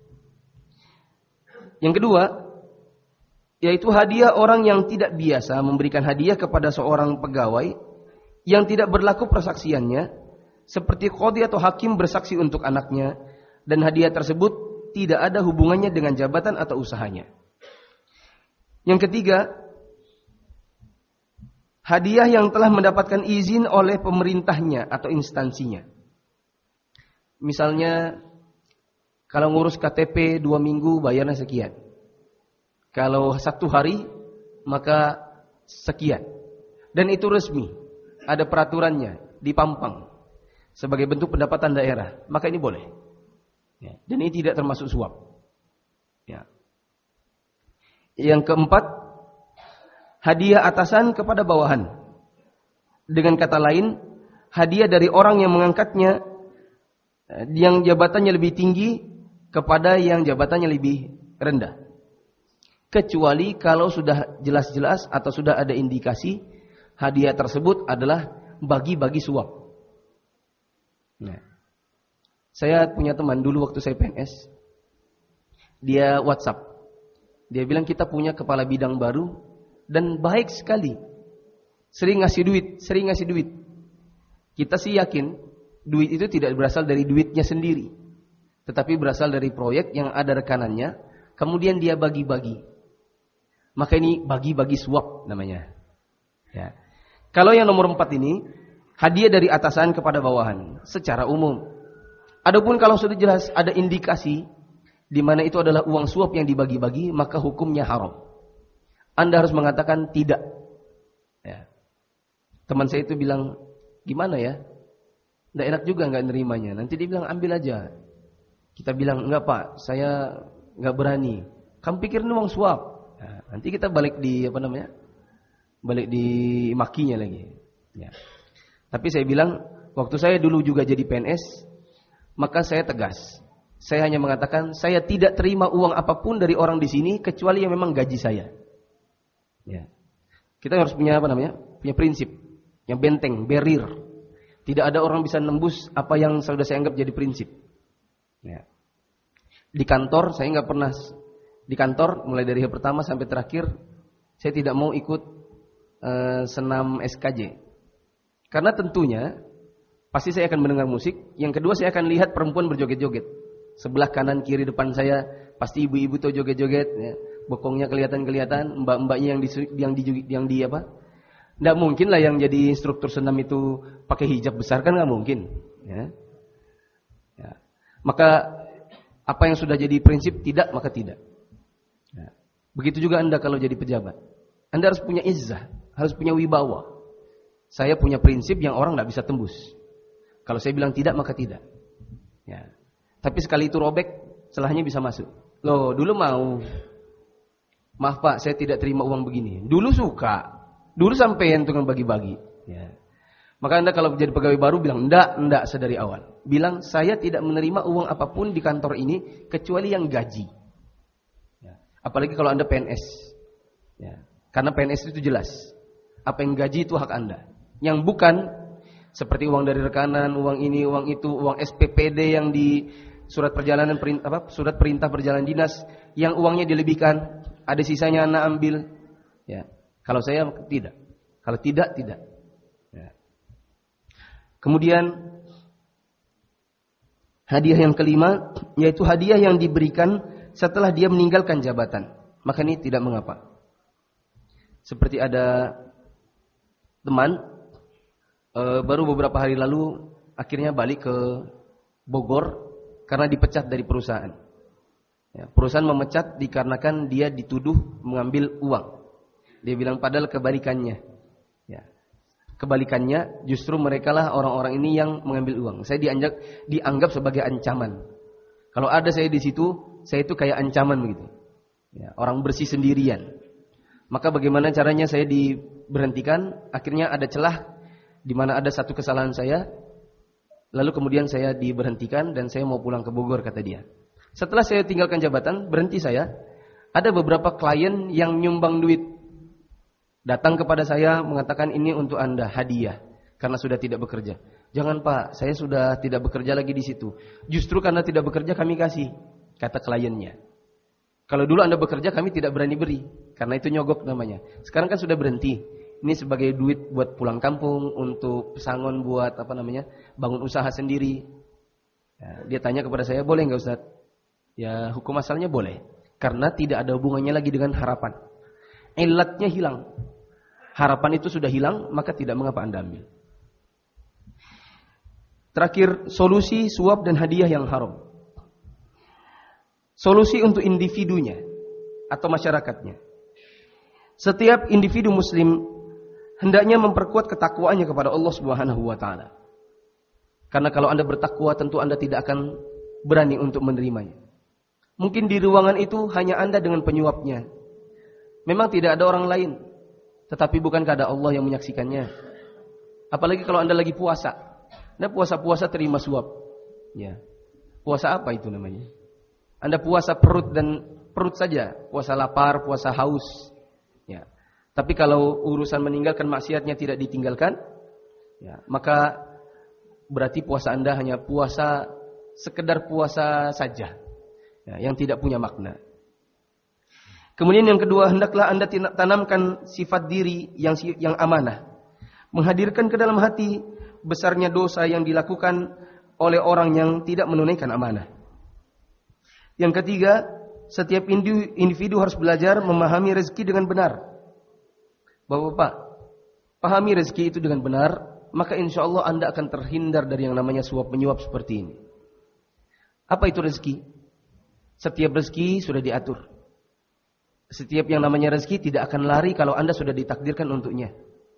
Yang kedua, yaitu hadiah orang yang tidak biasa memberikan hadiah kepada seorang pegawai yang tidak berlaku persaksiannya, seperti qadhi atau hakim bersaksi untuk anaknya, dan hadiah tersebut tidak ada hubungannya dengan jabatan atau usahanya. Yang ketiga, hadiah yang telah mendapatkan izin oleh pemerintahnya atau instansinya. Misalnya, kalau ngurus KTP 2 minggu bayarnya sekian. Kalau 1 hari, maka sekian. Dan itu resmi. Ada peraturannya, dipampang. Sebagai bentuk pendapatan daerah. Maka ini boleh. Ya. Dan ini tidak termasuk suap. Ya. Yang keempat, hadiah atasan kepada bawahan. Dengan kata lain, hadiah dari orang yang mengangkatnya, yang jabatannya lebih tinggi, kepada yang jabatannya lebih rendah. Kecuali kalau sudah jelas-jelas atau sudah ada indikasi hadiah tersebut adalah bagi-bagi suap. Nah, saya punya teman dulu waktu saya PNS, dia WhatsApp, dia bilang kita punya kepala bidang baru dan baik sekali, sering ngasih duit. Kita sih yakin duit itu tidak berasal dari duitnya sendiri, tetapi berasal dari proyek yang ada rekanannya, kemudian dia bagi-bagi. Maka ini bagi-bagi suap namanya. Ya. Kalau yang nomor 4 ini, hadiah dari atasan kepada bawahan secara umum. Adapun kalau sudah jelas ada indikasi di mana itu adalah uang suap yang dibagi-bagi, maka hukumnya haram. Anda harus mengatakan tidak. Ya. Teman saya itu bilang, gimana ya? Tidak enak juga nggak nerimanya. Nanti dia bilang ambil aja. Kita bilang enggak Pak, saya nggak berani. Kamu pikir ini uang suap? Nah, nanti kita balik di makinya lagi. Ya. Tapi saya bilang, waktu saya dulu juga jadi PNS, maka saya tegas. Saya hanya mengatakan, saya tidak terima uang apapun dari orang di sini kecuali yang memang gaji saya. Ya. Kita harus punya punya prinsip yang benteng, barrier. Tidak ada orang bisa nembus apa yang sudah saya anggap jadi prinsip. Ya. Di kantor saya nggak pernah. Di kantor, mulai dari hari pertama sampai terakhir, saya tidak mau ikut senam SKJ. Karena tentunya, pasti saya akan mendengar musik. Yang kedua, saya akan lihat perempuan berjoget-joget. Sebelah kanan, kiri, depan saya, pasti ibu-ibu tuh joget-joget. Ya. Bokongnya kelihatan-kelihatan, mbak-mbaknya yang di apa? Nggak mungkin lah yang jadi instruktur senam itu pakai hijab besar, kan nggak mungkin. Ya. Ya. Maka, apa yang sudah jadi prinsip tidak, maka tidak. Ya. Begitu juga Anda kalau jadi pejabat. Anda harus punya izzah, harus punya wibawa. Saya punya prinsip yang orang tidak bisa tembus. Kalau saya bilang tidak, maka tidak. Ya. Tapi sekali itu robek, celahnya bisa masuk. Loh, dulu mau. Maaf Pak, saya tidak terima uang begini. Dulu suka. Dulu sampean tukang bagi-bagi. Ya. Maka Anda kalau jadi pegawai baru bilang, enggak sedari awal. Bilang, saya tidak menerima uang apapun di kantor ini, kecuali yang gaji. Apalagi kalau Anda PNS. Ya. Karena PNS itu jelas. Apa yang gaji itu hak Anda. Yang bukan seperti uang dari rekanan, uang ini, uang itu, uang SPPD yang di surat perjalanan surat perintah perjalanan dinas yang uangnya dilebihkan, ada sisanya anak ambil. Ya. Kalau saya tidak. Kalau tidak. Ya. Kemudian hadiah yang kelima yaitu hadiah yang diberikan setelah dia meninggalkan jabatan. Maka ini tidak mengapa. Seperti ada teman baru beberapa hari lalu akhirnya balik ke Bogor karena dipecat dari perusahaan. Ya, perusahaan memecat dikarenakan dia dituduh mengambil uang. Dia bilang padahal kebalikannya. Ya. Kebalikannya justru merekalah orang-orang ini yang mengambil uang. Saya dianggap sebagai ancaman. Kalau ada saya di situ, saya itu kayak ancaman begitu. Ya, orang bersih sendirian. Maka bagaimana caranya saya diberhentikan? Akhirnya ada celah di mana ada satu kesalahan saya. Lalu kemudian saya diberhentikan dan saya mau pulang ke Bogor kata dia. Setelah saya tinggalkan jabatan, berhenti saya. Ada beberapa klien yang nyumbang duit. Datang kepada saya mengatakan ini untuk Anda hadiah karena sudah tidak bekerja. Jangan Pak, saya sudah tidak bekerja lagi di situ. Justru karena tidak bekerja kami kasih, kata kliennya. Kalau dulu Anda bekerja kami tidak berani beri karena itu nyogok namanya. Sekarang kan sudah berhenti. Ini sebagai duit buat pulang kampung, untuk pesangon buat bangun usaha sendiri. Ya, dia tanya kepada saya, boleh nggak Ustaz? Ya hukum asalnya boleh, karena tidak ada hubungannya lagi dengan harapan. Ilatnya hilang. Harapan itu sudah hilang, maka tidak mengapa Anda ambil. Terakhir, solusi suap dan hadiah yang haram. Solusi untuk individunya atau masyarakatnya. Setiap individu muslim hendaknya memperkuat ketakwaannya kepada Allah Subhanahu wa taala. Karena kalau Anda bertakwa tentu Anda tidak akan berani untuk menerimanya. Mungkin di ruangan itu hanya Anda dengan penyuapnya. Memang tidak ada orang lain. Tetapi bukankah ada Allah yang menyaksikannya? Apalagi kalau Anda lagi puasa. Anda puasa-puasa terima suap. Ya. Puasa apa itu namanya? Anda puasa perut saja. Puasa lapar, puasa haus. Ya. Tapi kalau urusan meninggalkan maksiatnya tidak ditinggalkan, ya, maka berarti puasa Anda hanya puasa sekedar puasa saja, ya, yang tidak punya makna. Kemudian yang kedua, hendaklah Anda tanamkan sifat diri yang amanah, menghadirkan ke dalam hati besarnya dosa yang dilakukan oleh orang yang tidak menunaikan amanah. Yang ketiga, setiap individu harus belajar memahami rezeki dengan benar. Bapak-bapak, pahami rezeki itu dengan benar, maka insya Allah Anda akan terhindar dari yang namanya suap menyuap seperti ini. Apa itu rezeki? Setiap rezeki sudah diatur. Setiap yang namanya rezeki tidak akan lari kalau Anda sudah ditakdirkan untuknya.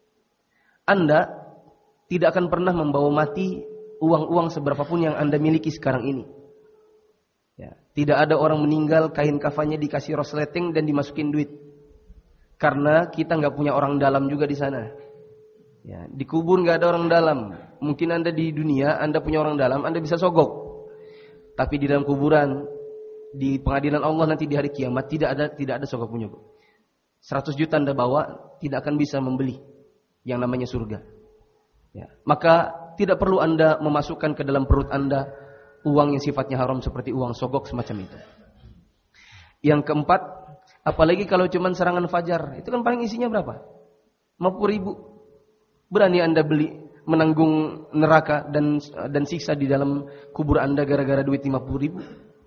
Anda tidak akan pernah membawa mati uang-uang seberapapun yang Anda miliki sekarang ini. Ya, tidak ada orang meninggal kain kafannya dikasih resleting dan dimasukin duit. Karena kita nggak punya orang dalam juga di sana. Ya, dikubur nggak ada orang dalam. Mungkin Anda di dunia Anda punya orang dalam, Anda bisa sogok. Tapi di dalam kuburan, di pengadilan Allah nanti di hari kiamat tidak ada sogok punya. 100 juta Anda bawa tidak akan bisa membeli yang namanya surga. Ya, maka tidak perlu Anda memasukkan ke dalam perut Anda uang yang sifatnya haram seperti uang sogok semacam itu. Yang keempat, apalagi kalau cuma serangan fajar, itu kan paling isinya berapa? 50.000. Berani Anda menanggung neraka dan siksa di dalam kubur Anda gara-gara duit 50.000?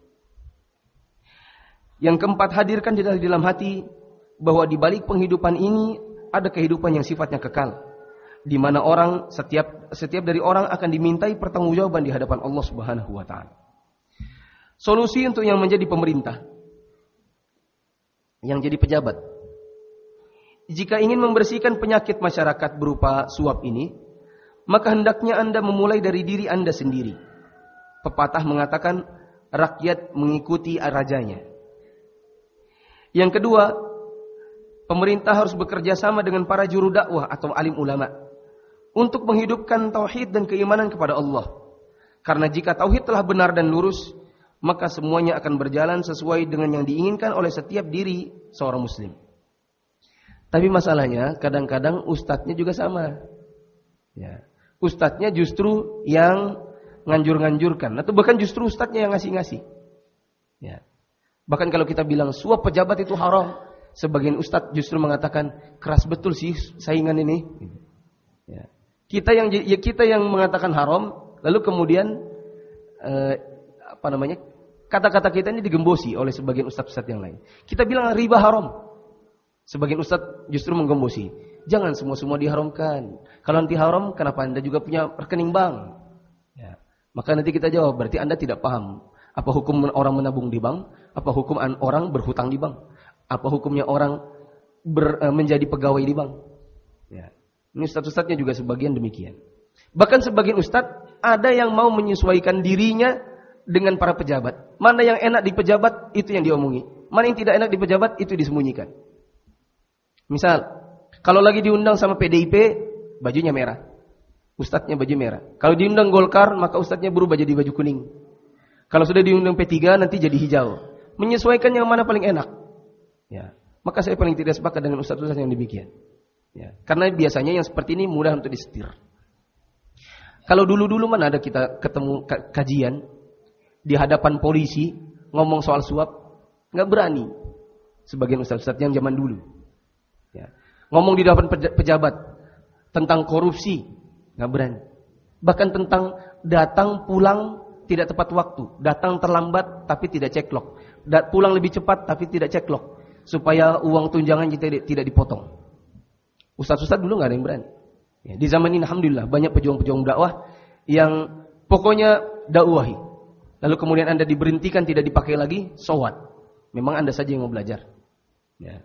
Yang keempat, hadirkan di dalam hati bahwa di balik penghidupan ini ada kehidupan yang sifatnya kekal, di mana orang setiap dari orang akan dimintai pertanggungjawaban di hadapan Allah Subhanahu wa taala. Solusi untuk yang menjadi pemerintah, yang jadi pejabat, jika ingin membersihkan penyakit masyarakat berupa suap ini, maka hendaknya Anda memulai dari diri Anda sendiri. Pepatah mengatakan rakyat mengikuti rajanya. Yang kedua, pemerintah harus bekerja sama dengan para juru dakwah atau alim ulama untuk menghidupkan tauhid dan keimanan kepada Allah. Karena jika tauhid telah benar dan lurus, maka semuanya akan berjalan sesuai dengan yang diinginkan oleh setiap diri seorang muslim. Tapi masalahnya kadang-kadang ustadznya juga sama. Ya. Ustadznya justru yang nganjur-nganjurkan, atau bahkan justru ustadznya yang ngasih-ngasih. Ya. Bahkan kalau kita bilang suap pejabat itu haram, sebagian ustadz justru mengatakan keras betul sih saingan ini. Ya. Kita yang mengatakan haram, lalu kemudian kata-kata kita ini digembosi oleh sebagian ustadz-ustadz yang lain. Kita bilang riba haram, sebagian ustadz justru menggembosi. Jangan semua diharamkan. Kalau nanti haram, kenapa Anda juga punya rekening bank? Ya. Maka nanti kita jawab, berarti Anda tidak paham. Apa hukum orang menabung di bank? Apa hukum orang berhutang di bank? Apa hukumnya orang menjadi pegawai di bank? Ya. Ini ustadz-ustadznya juga sebagian demikian. Bahkan sebagian ustadz ada yang mau menyesuaikan dirinya dengan para pejabat. Mana yang enak di pejabat, itu yang diomongi. Mana yang tidak enak di pejabat, itu disembunyikan. Misal, kalau lagi diundang sama PDIP, bajunya merah. Ustadznya baju merah. Kalau diundang Golkar, maka ustadznya berubah jadi baju kuning. Kalau sudah diundang P3, nanti jadi hijau. Menyesuaikan yang mana paling enak. Ya. Maka saya paling tidak sepakat dengan ustadz-ustadz yang demikian. Ya. Karena biasanya yang seperti ini mudah untuk disetir. Kalau dulu-dulu mana ada kita ketemu kajian di hadapan polisi ngomong soal suap, nggak berani. Sebagian ustadz-ustadz yang zaman dulu. Ya. Ngomong di depan pejabat tentang korupsi, nggak berani. Bahkan tentang datang pulang tidak tepat waktu, datang terlambat tapi tidak ceklok, pulang lebih cepat tapi tidak ceklok, supaya uang tunjangan kita tidak dipotong. Ustaz-ustaz dulu nggak ada yang berani. Ya, di zaman ini alhamdulillah banyak pejuang-pejuang dakwah yang pokoknya dakwahi. Lalu kemudian Anda diberhentikan, tidak dipakai lagi, so what? Memang Anda saja yang mau belajar. Ya.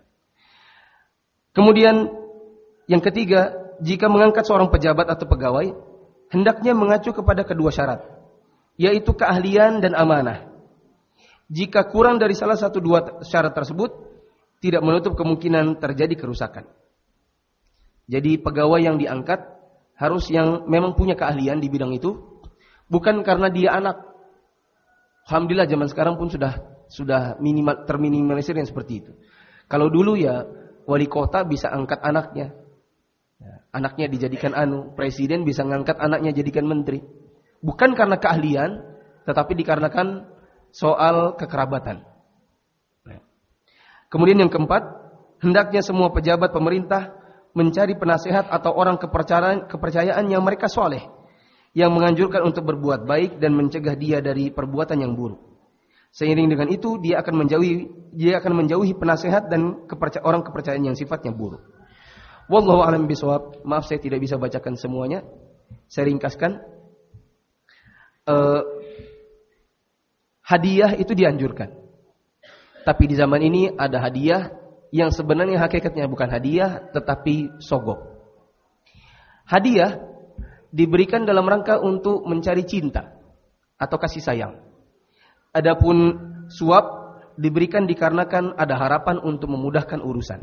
Kemudian yang ketiga, jika mengangkat seorang pejabat atau pegawai, hendaknya mengacu kepada kedua syarat, yaitu keahlian dan amanah. Jika kurang dari salah satu dua syarat tersebut, tidak menutup kemungkinan terjadi kerusakan. Jadi pegawai yang diangkat harus yang memang punya keahlian di bidang itu, bukan karena dia anak. Alhamdulillah zaman sekarang pun sudah terminimalisir yang seperti itu. Kalau dulu ya wali kota bisa angkat anaknya. Anaknya dijadikan presiden bisa ngangkat anaknya jadikan menteri. Bukan karena keahlian, tetapi dikarenakan soal kekerabatan. Kemudian yang keempat, hendaknya semua pejabat pemerintah mencari penasehat atau orang kepercayaan yang mereka soleh, yang menganjurkan untuk berbuat baik dan mencegah dia dari perbuatan yang buruk. Seiring dengan itu dia akan menjauhi penasehat dan orang kepercayaan yang sifatnya buruk. Wallahu a'lam bishawab. Maaf saya tidak bisa bacakan semuanya. Saya ringkaskan. Hadiah itu dianjurkan. Tapi di zaman ini ada hadiah yang sebenarnya hakikatnya bukan hadiah tetapi sogok. Hadiah diberikan dalam rangka untuk mencari cinta atau kasih sayang. Adapun suap diberikan dikarenakan ada harapan untuk memudahkan urusan.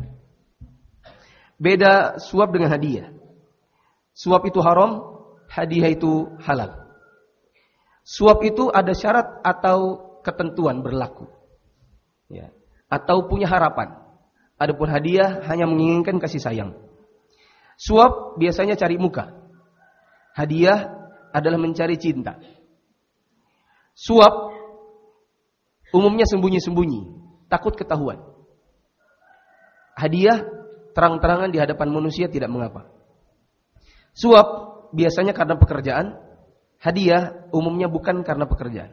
Beda suap dengan hadiah. Suap itu haram, hadiah itu halal. Suap itu ada syarat atau ketentuan berlaku. Ya. Atau punya harapan. Adapun hadiah hanya menginginkan kasih sayang. Suap biasanya cari muka. Hadiah adalah mencari cinta. Suap umumnya sembunyi-sembunyi, takut ketahuan. Hadiah terang-terangan di hadapan manusia tidak mengapa. Suap biasanya karena pekerjaan, hadiah umumnya bukan karena pekerjaan.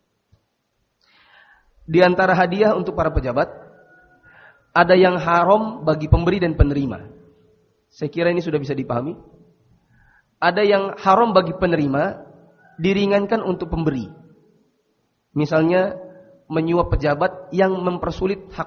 Di antara hadiah untuk para pejabat, ada yang haram bagi pemberi dan penerima. Saya kira ini sudah bisa dipahami. Ada yang haram bagi penerima, diringankan untuk pemberi. Misalnya menyuap pejabat yang mempersulit hak.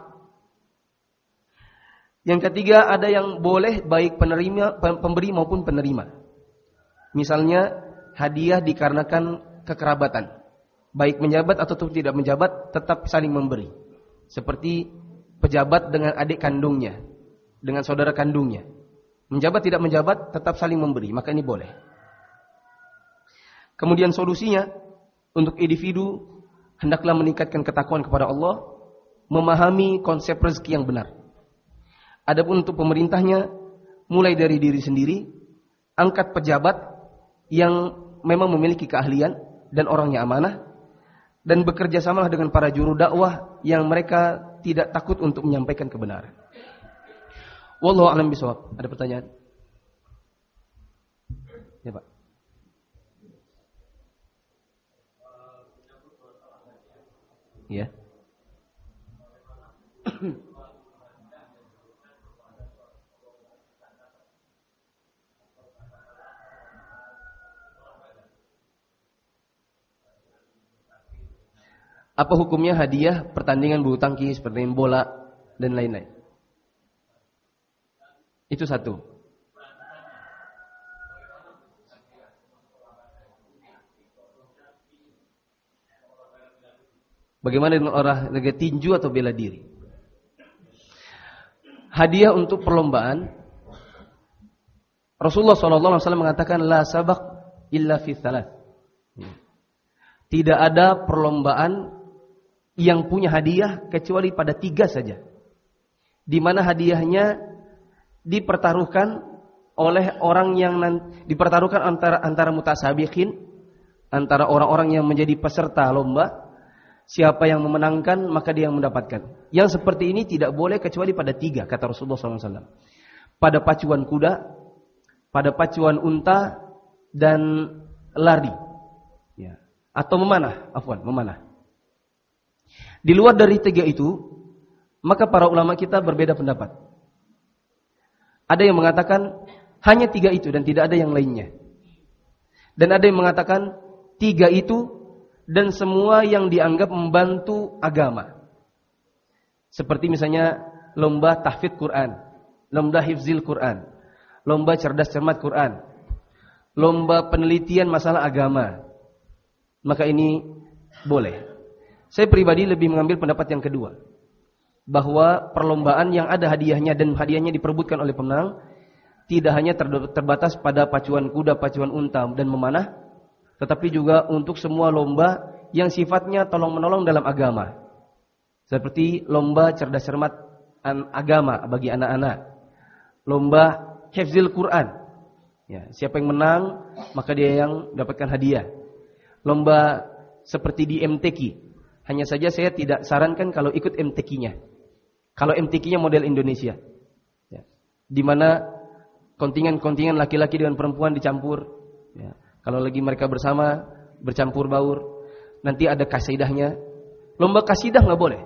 Yang ketiga, ada yang boleh baik pemberi maupun penerima. Misalnya hadiah dikarenakan kekerabatan, baik menjabat atau tidak menjabat tetap saling memberi. Seperti pejabat dengan adik kandungnya, dengan saudara kandungnya. Menjabat tidak menjabat tetap saling memberi, maka ini boleh. Kemudian solusinya untuk individu hendaklah meningkatkan ketakwaan kepada Allah, memahami konsep rezeki yang benar. Adapun untuk pemerintahnya, mulai dari diri sendiri, angkat pejabat yang memang memiliki keahlian dan orangnya amanah, dan bekerja samalah dengan para juru dakwah yang mereka tidak takut untuk menyampaikan kebenaran. Wallahu a'lam bishawab. Ada pertanyaan? Ya, Pak. Ya. Apa hukumnya hadiah pertandingan bulu tangkis, pertandingan bola dan lain-lain? Itu satu. Bagaimana dengan olahraga tinju atau bela diri? Hadiah untuk perlombaan, Rasulullah SAW mengatakan la sabaq illa fi thalath. Tidak ada perlombaan yang punya hadiah kecuali pada 3 saja, di mana hadiahnya dipertaruhkan oleh orang yang dipertaruhkan antara mutasabiqin, antara orang-orang yang menjadi peserta lomba. Siapa yang memenangkan maka dia yang mendapatkan. Yang seperti ini tidak boleh kecuali pada 3, kata Rasulullah SAW. Pada pacuan kuda, pada pacuan unta, dan lari, ya. Atau memanah, memanah. Di luar dari 3 itu, maka para ulama kita berbeda pendapat. Ada yang mengatakan hanya 3 itu dan tidak ada yang lainnya. Dan ada yang mengatakan 3 itu dan semua yang dianggap membantu agama. Seperti misalnya lomba tahfidz Quran, lomba hifzil Quran, lomba cerdas cermat Quran, lomba penelitian masalah agama. Maka ini boleh. Saya pribadi lebih mengambil pendapat yang kedua, bahwa perlombaan yang ada hadiahnya dan hadiahnya diperebutkan oleh pemenang tidak hanya terbatas pada pacuan kuda, pacuan unta dan memanah, tetapi juga untuk semua lomba yang sifatnya tolong-menolong dalam agama. Seperti lomba cerdas cermat agama bagi anak-anak, lomba hifzil Quran. Ya, siapa yang menang maka dia yang dapatkan hadiah. Lomba seperti di MTQ. Hanya saja saya tidak sarankan kalau ikut MTQ-nya. Kalau MTQ-nya model Indonesia, ya, di mana kontingen-kontingen laki-laki dengan perempuan dicampur. Ya. Kalau lagi mereka bersama bercampur baur, nanti ada kasidahnya. Lomba kasidah nggak boleh,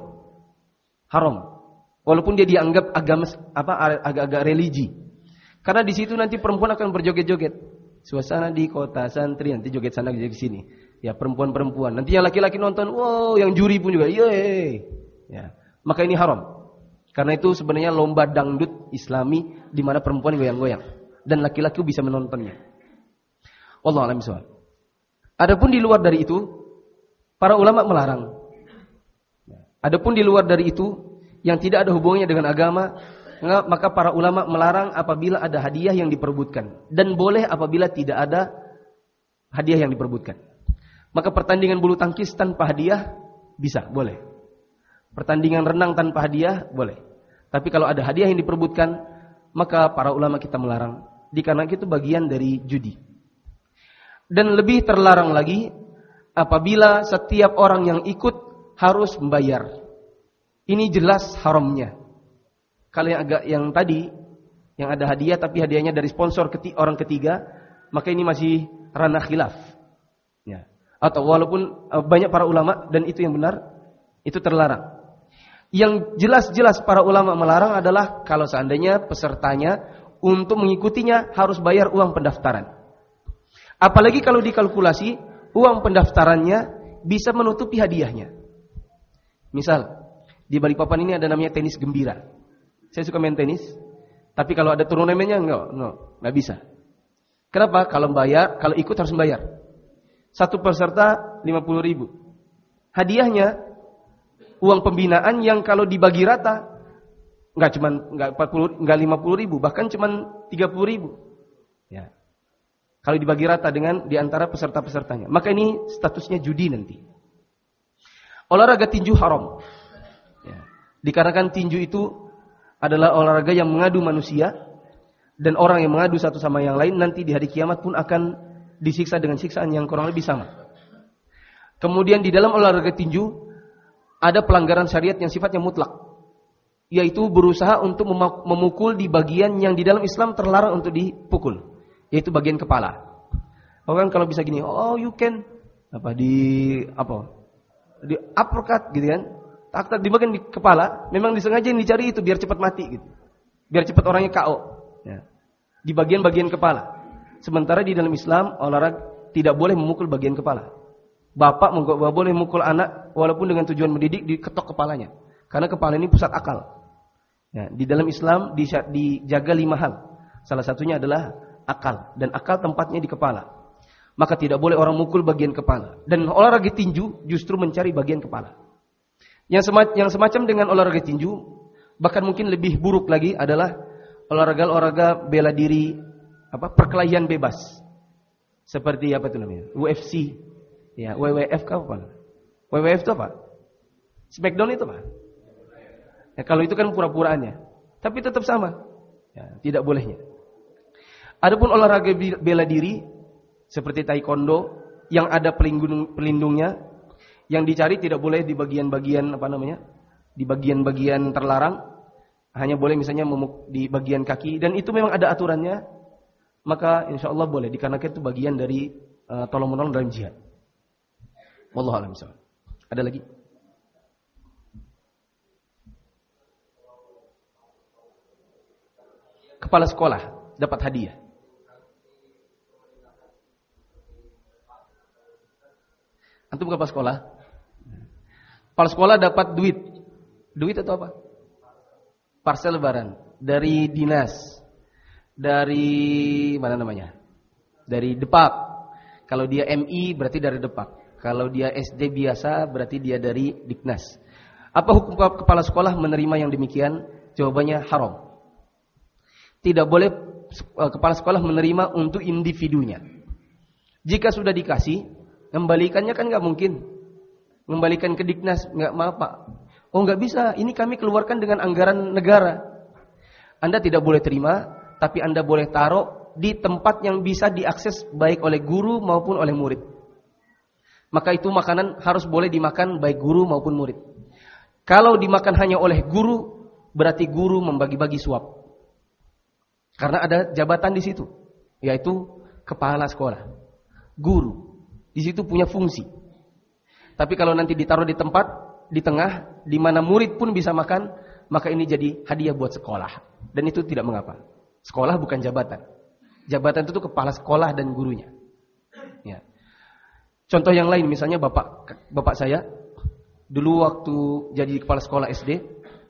haram. Walaupun dia dianggap agak-agak religi, karena di situ nanti perempuan akan berjoget-joget. Suasana di kota santri, nanti joget sana joget sini. Ya, perempuan-perempuan. Nanti yang laki-laki nonton, wow, yang juri pun juga, yeay. Ya, maka ini haram. Karena itu sebenarnya lomba dangdut Islami di mana perempuan goyang-goyang dan laki-laki bisa menontonnya. Wallahu a'lam bishawab. Adapun di luar dari itu, para ulama melarang. Adapun di luar dari itu yang tidak ada hubungannya dengan agama, maka para ulama melarang apabila ada hadiah yang diperebutkan dan boleh apabila tidak ada hadiah yang diperebutkan. Maka pertandingan bulu tangkis tanpa hadiah bisa, boleh. Pertandingan renang tanpa hadiah boleh. Tapi kalau ada hadiah yang diperebutkan, maka para ulama kita melarang, dikarenakan itu bagian dari judi. Dan lebih terlarang lagi apabila setiap orang yang ikut harus membayar. Ini jelas haramnya. Kalau yang tadi yang ada hadiah tapi hadiahnya dari sponsor orang ketiga, maka ini masih ranah khilaf. Ya. Atau walaupun banyak para ulama dan itu yang benar, itu terlarang. Yang jelas-jelas para ulama melarang adalah kalau seandainya pesertanya untuk mengikutinya harus bayar uang pendaftaran. Apalagi kalau dikalkulasi uang pendaftarannya bisa menutupi hadiahnya. Misal di Balikpapan ini ada namanya tenis gembira. Saya suka main tenis, tapi kalau ada turnamennya nggak bisa. Kenapa? Kalau ikut harus membayar. Satu peserta 50.000. Hadiahnya uang pembinaan yang kalau dibagi rata nggak 50.000, bahkan cuma 30.000. Ya. Kalau dibagi rata di antara peserta-pesertanya, maka ini statusnya judi nanti. Olahraga tinju haram. Ya. Dikarenakan tinju itu adalah olahraga yang mengadu manusia Dan orang yang mengadu satu sama yang lain nanti di hari kiamat pun akan disiksa dengan siksaan yang kurang lebih sama. Kemudian di dalam olahraga tinju ada pelanggaran syariat yang sifatnya mutlak, yaitu berusaha untuk memukul di bagian yang di dalam Islam terlarang untuk dipukul, yaitu bagian kepala. Orang kalau bisa gini, oh you can di uppercut gitu kan, tak di bagian di kepala, memang disengaja yang dicari itu biar cepat mati gitu, biar cepat orangnya KO. Ya. Di bagian-bagian kepala. Sementara di dalam Islam olahraga tidak boleh memukul bagian kepala. Bapak nggak boleh memukul anak walaupun dengan tujuan mendidik, diketok kepalanya. Karena kepala ini pusat akal. Ya, di dalam Islam dijaga 5 hal. Salah satunya adalah akal, dan akal tempatnya di kepala. Maka tidak boleh orang mukul bagian kepala. Dan olahraga tinju justru mencari bagian kepala. Yang semacam dengan olahraga tinju, bahkan mungkin lebih buruk lagi adalah olahraga bela diri, perkelahian bebas. Seperti apa itu namanya? UFC. Ya, WWF apa? WWF itu apa? Smackdown itu apa? Ya, kalau itu kan pura-puraannya. Tapi tetap sama. Ya, tidak bolehnya. Adapun olahraga bela diri seperti taekwondo yang ada pelindungnya, yang dicari tidak boleh di bagian-bagian di bagian-bagian terlarang. Hanya boleh misalnya di bagian kaki, dan itu memang ada aturannya, maka insya Allah boleh, dikarenakan itu bagian dari tolong menolong dalam jihad. Wallahu a'lam bishawab. Ada lagi? Kepala sekolah dapat hadiah. Antum kepala sekolah? Kepala sekolah dapat duit. Duit atau apa? Parsel lebaran dari dinas, dari mana namanya? Dari Depak. Kalau dia MI berarti dari Depak. Kalau dia SD biasa berarti dia dari Diknas. Apa hukum kepala sekolah menerima yang demikian? Jawabannya haram. Tidak boleh kepala sekolah menerima untuk individunya. Jika sudah dikasih, kembalikannya kan nggak mungkin. Kembalikan ke Diknas, nggak, maaf Pak. Oh nggak bisa, ini kami keluarkan dengan anggaran negara. Anda tidak boleh terima, tapi Anda boleh taruh di tempat yang bisa diakses baik oleh guru maupun oleh murid. Maka itu makanan harus boleh dimakan baik guru maupun murid. Kalau dimakan hanya oleh guru, berarti guru membagi-bagi suap. Karena ada jabatan di situ, yaitu kepala sekolah. Guru di situ punya fungsi. Tapi kalau nanti ditaruh di tempat di tengah, di mana murid pun bisa makan, maka ini jadi hadiah buat sekolah. Dan itu tidak mengapa. Sekolah bukan jabatan. Jabatan itu kepala sekolah dan gurunya. Ya. Contoh yang lain, misalnya bapak saya, dulu waktu jadi kepala sekolah SD,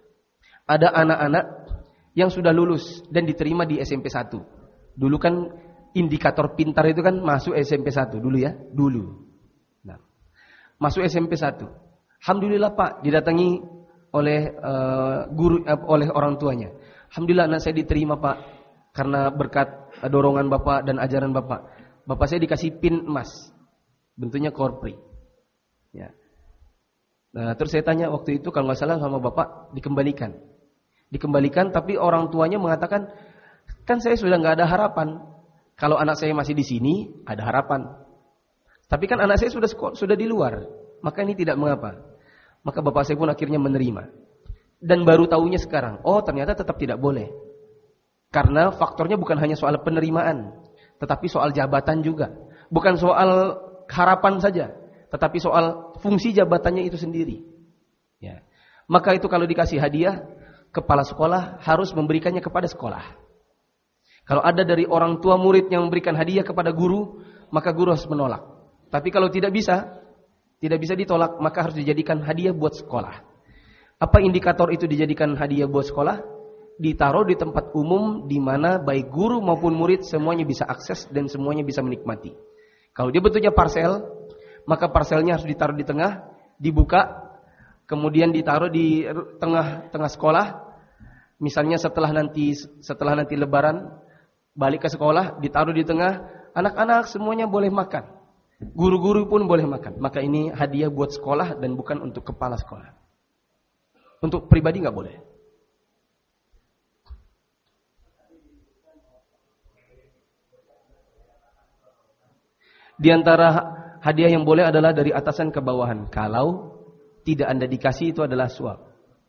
ada anak-anak yang sudah lulus dan diterima di SMP 1. Dulu kan indikator pintar itu kan masuk SMP 1 dulu ya, dulu. Nah, masuk SMP 1. Alhamdulillah Pak, didatangi oleh guru, oleh orang tuanya. Alhamdulillah anak saya diterima Pak, karena berkat dorongan Bapak dan ajaran Bapak. Bapak saya dikasih pin emas, bentuknya korpri. Ya. Nah, terus saya tanya waktu itu kalau nggak salah sama Bapak dikembalikan, tapi orang tuanya mengatakan, kan saya sudah nggak ada harapan. Kalau anak saya masih di sini, ada harapan. Tapi kan anak saya sudah di luar, maka ini tidak mengapa. Maka bapak saya pun akhirnya menerima. Dan baru tahunya sekarang, oh ternyata tetap tidak boleh. Karena faktornya bukan hanya soal penerimaan, tetapi soal jabatan juga. Bukan soal harapan saja, tetapi soal fungsi jabatannya itu sendiri. Ya. Maka itu kalau dikasih hadiah, kepala sekolah harus memberikannya kepada sekolah. Kalau ada dari orang tua murid yang memberikan hadiah kepada guru, maka guru harus menolak. Tapi kalau tidak bisa ditolak, maka harus dijadikan hadiah buat sekolah. Apa indikator itu dijadikan hadiah buat sekolah? Ditaruh di tempat umum di mana baik guru maupun murid semuanya bisa akses dan semuanya bisa menikmati. Kalau dia bentuknya parsel, maka parselnya harus ditaruh di tengah, dibuka, kemudian ditaruh di tengah sekolah. Misalnya setelah nanti lebaran, balik ke sekolah, ditaruh di tengah, anak-anak semuanya boleh makan. Guru-guru pun boleh makan. Maka ini hadiah buat sekolah dan bukan untuk kepala sekolah. Untuk pribadi nggak boleh. Di antara hadiah yang boleh adalah dari atasan ke bawahan. Kalau tidak Anda dikasih, itu adalah suap.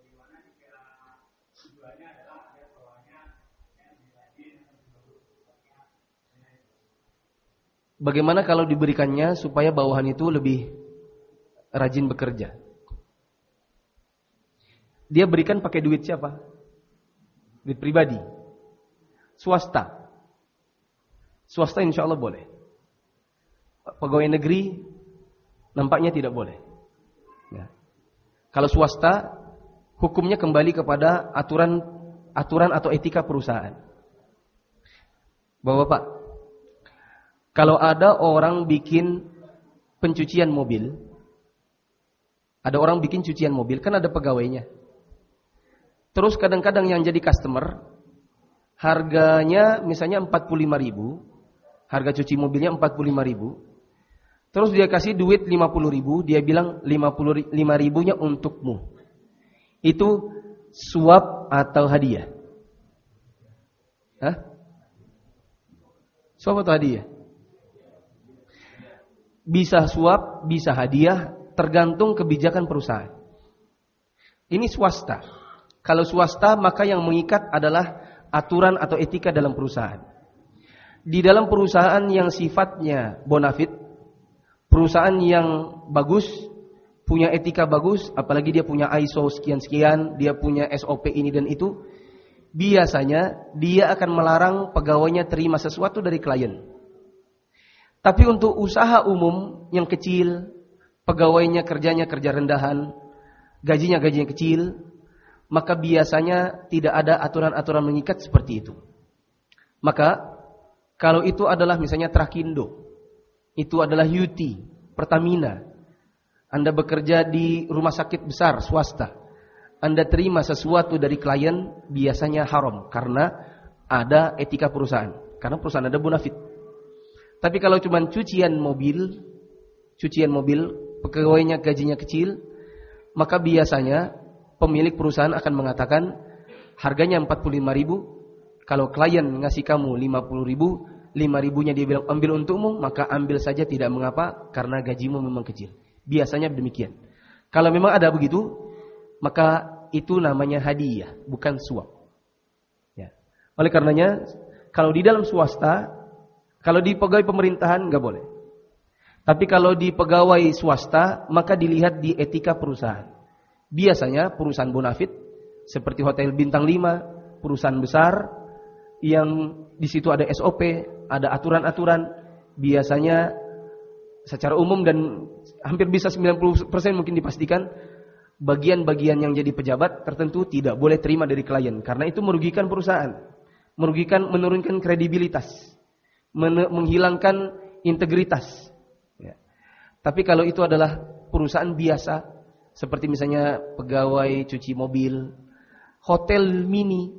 Bagaimana kalau diberikannya supaya bawahan itu lebih rajin bekerja? Dia berikan pakai duit siapa? Duit pribadi. Swasta. Swasta insya Allah boleh. Pegawai negeri nampaknya tidak boleh. Ya. Kalau swasta, hukumnya kembali kepada aturan atau etika perusahaan. Bapak-bapak, kalau ada orang bikin pencucian mobil, ada orang bikin cucian mobil, kan ada pegawainya. Terus kadang-kadang yang jadi customer, harganya misalnya 45.000, harga cuci mobilnya 45.000. Terus dia kasih duit 50.000, dia bilang 55.000-nya untukmu. Itu suap atau hadiah? Hah? Suap atau hadiah? Bisa suap, bisa hadiah, tergantung kebijakan perusahaan. Ini swasta. Kalau swasta, maka yang mengikat adalah aturan atau etika dalam perusahaan. Di dalam perusahaan yang sifatnya bonafit, perusahaan yang bagus, punya etika bagus, apalagi dia punya ISO sekian-sekian, dia punya SOP ini dan itu, biasanya dia akan melarang pegawainya terima sesuatu dari klien. Tapi untuk usaha umum yang kecil, pegawainya kerjanya kerja rendahan, gajinya kecil, maka biasanya tidak ada aturan-aturan mengikat seperti itu. Maka kalau itu adalah misalnya Trakindo, itu adalah UT, Pertamina, Anda bekerja di rumah sakit besar swasta, Anda terima sesuatu dari klien, biasanya haram karena ada etika perusahaan, karena perusahaan ada bonafit. Tapi kalau cuma cucian mobil, pegawainya gajinya kecil, maka biasanya pemilik perusahaan akan mengatakan harganya 45.000, kalau klien ngasih kamu 50.000, 5.000-nya dia bilang ambil untukmu, maka ambil saja tidak mengapa karena gajimu memang kecil. Biasanya demikian. Kalau memang ada begitu, maka itu namanya hadiah, bukan suap. Ya. Oleh karenanya, kalau di dalam swasta, kalau di pegawai pemerintahan enggak boleh. Tapi kalau di pegawai swasta, maka dilihat di etika perusahaan. Biasanya perusahaan bonafit seperti hotel bintang 5, perusahaan besar yang di situ ada SOP, ada aturan-aturan, biasanya secara umum dan hampir bisa 90% mungkin dipastikan bagian-bagian yang jadi pejabat tertentu tidak boleh terima dari klien karena itu merugikan perusahaan, menurunkan kredibilitas, menghilangkan integritas. Ya. Tapi kalau itu adalah perusahaan biasa, seperti misalnya pegawai cuci mobil, hotel mini,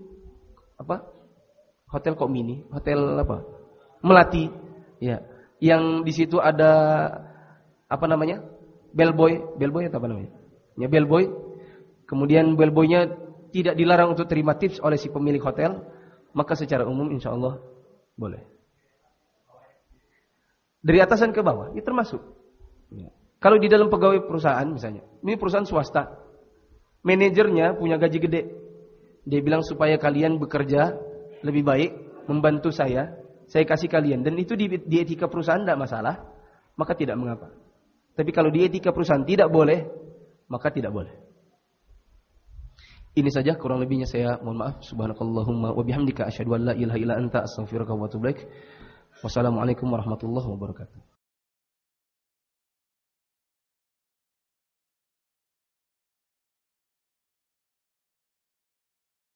hotel kok mini, hotel Melati, ya, yang di situ ada bellboy atau apa namanya? Ya, bellboy. Kemudian bellboynya tidak dilarang untuk terima tips oleh si pemilik hotel, maka secara umum insya Allah boleh. Dari atasan ke bawah, itu termasuk. Ya. Kalau di dalam pegawai perusahaan misalnya, ini perusahaan swasta, manajernya punya gaji gede, dia bilang supaya kalian bekerja lebih baik, membantu saya kasih kalian, dan itu di etika perusahaan tidak masalah, maka tidak mengapa. Tapi kalau di etika perusahaan tidak boleh, maka tidak boleh. Ini saja kurang lebihnya saya mohon maaf. Subhanakallahumma wa bihamdika asyhadu an la ilaha illa anta astaghfiruka wa atubu ilaik. Wassalamualaikum warahmatullahi wabarakatuh.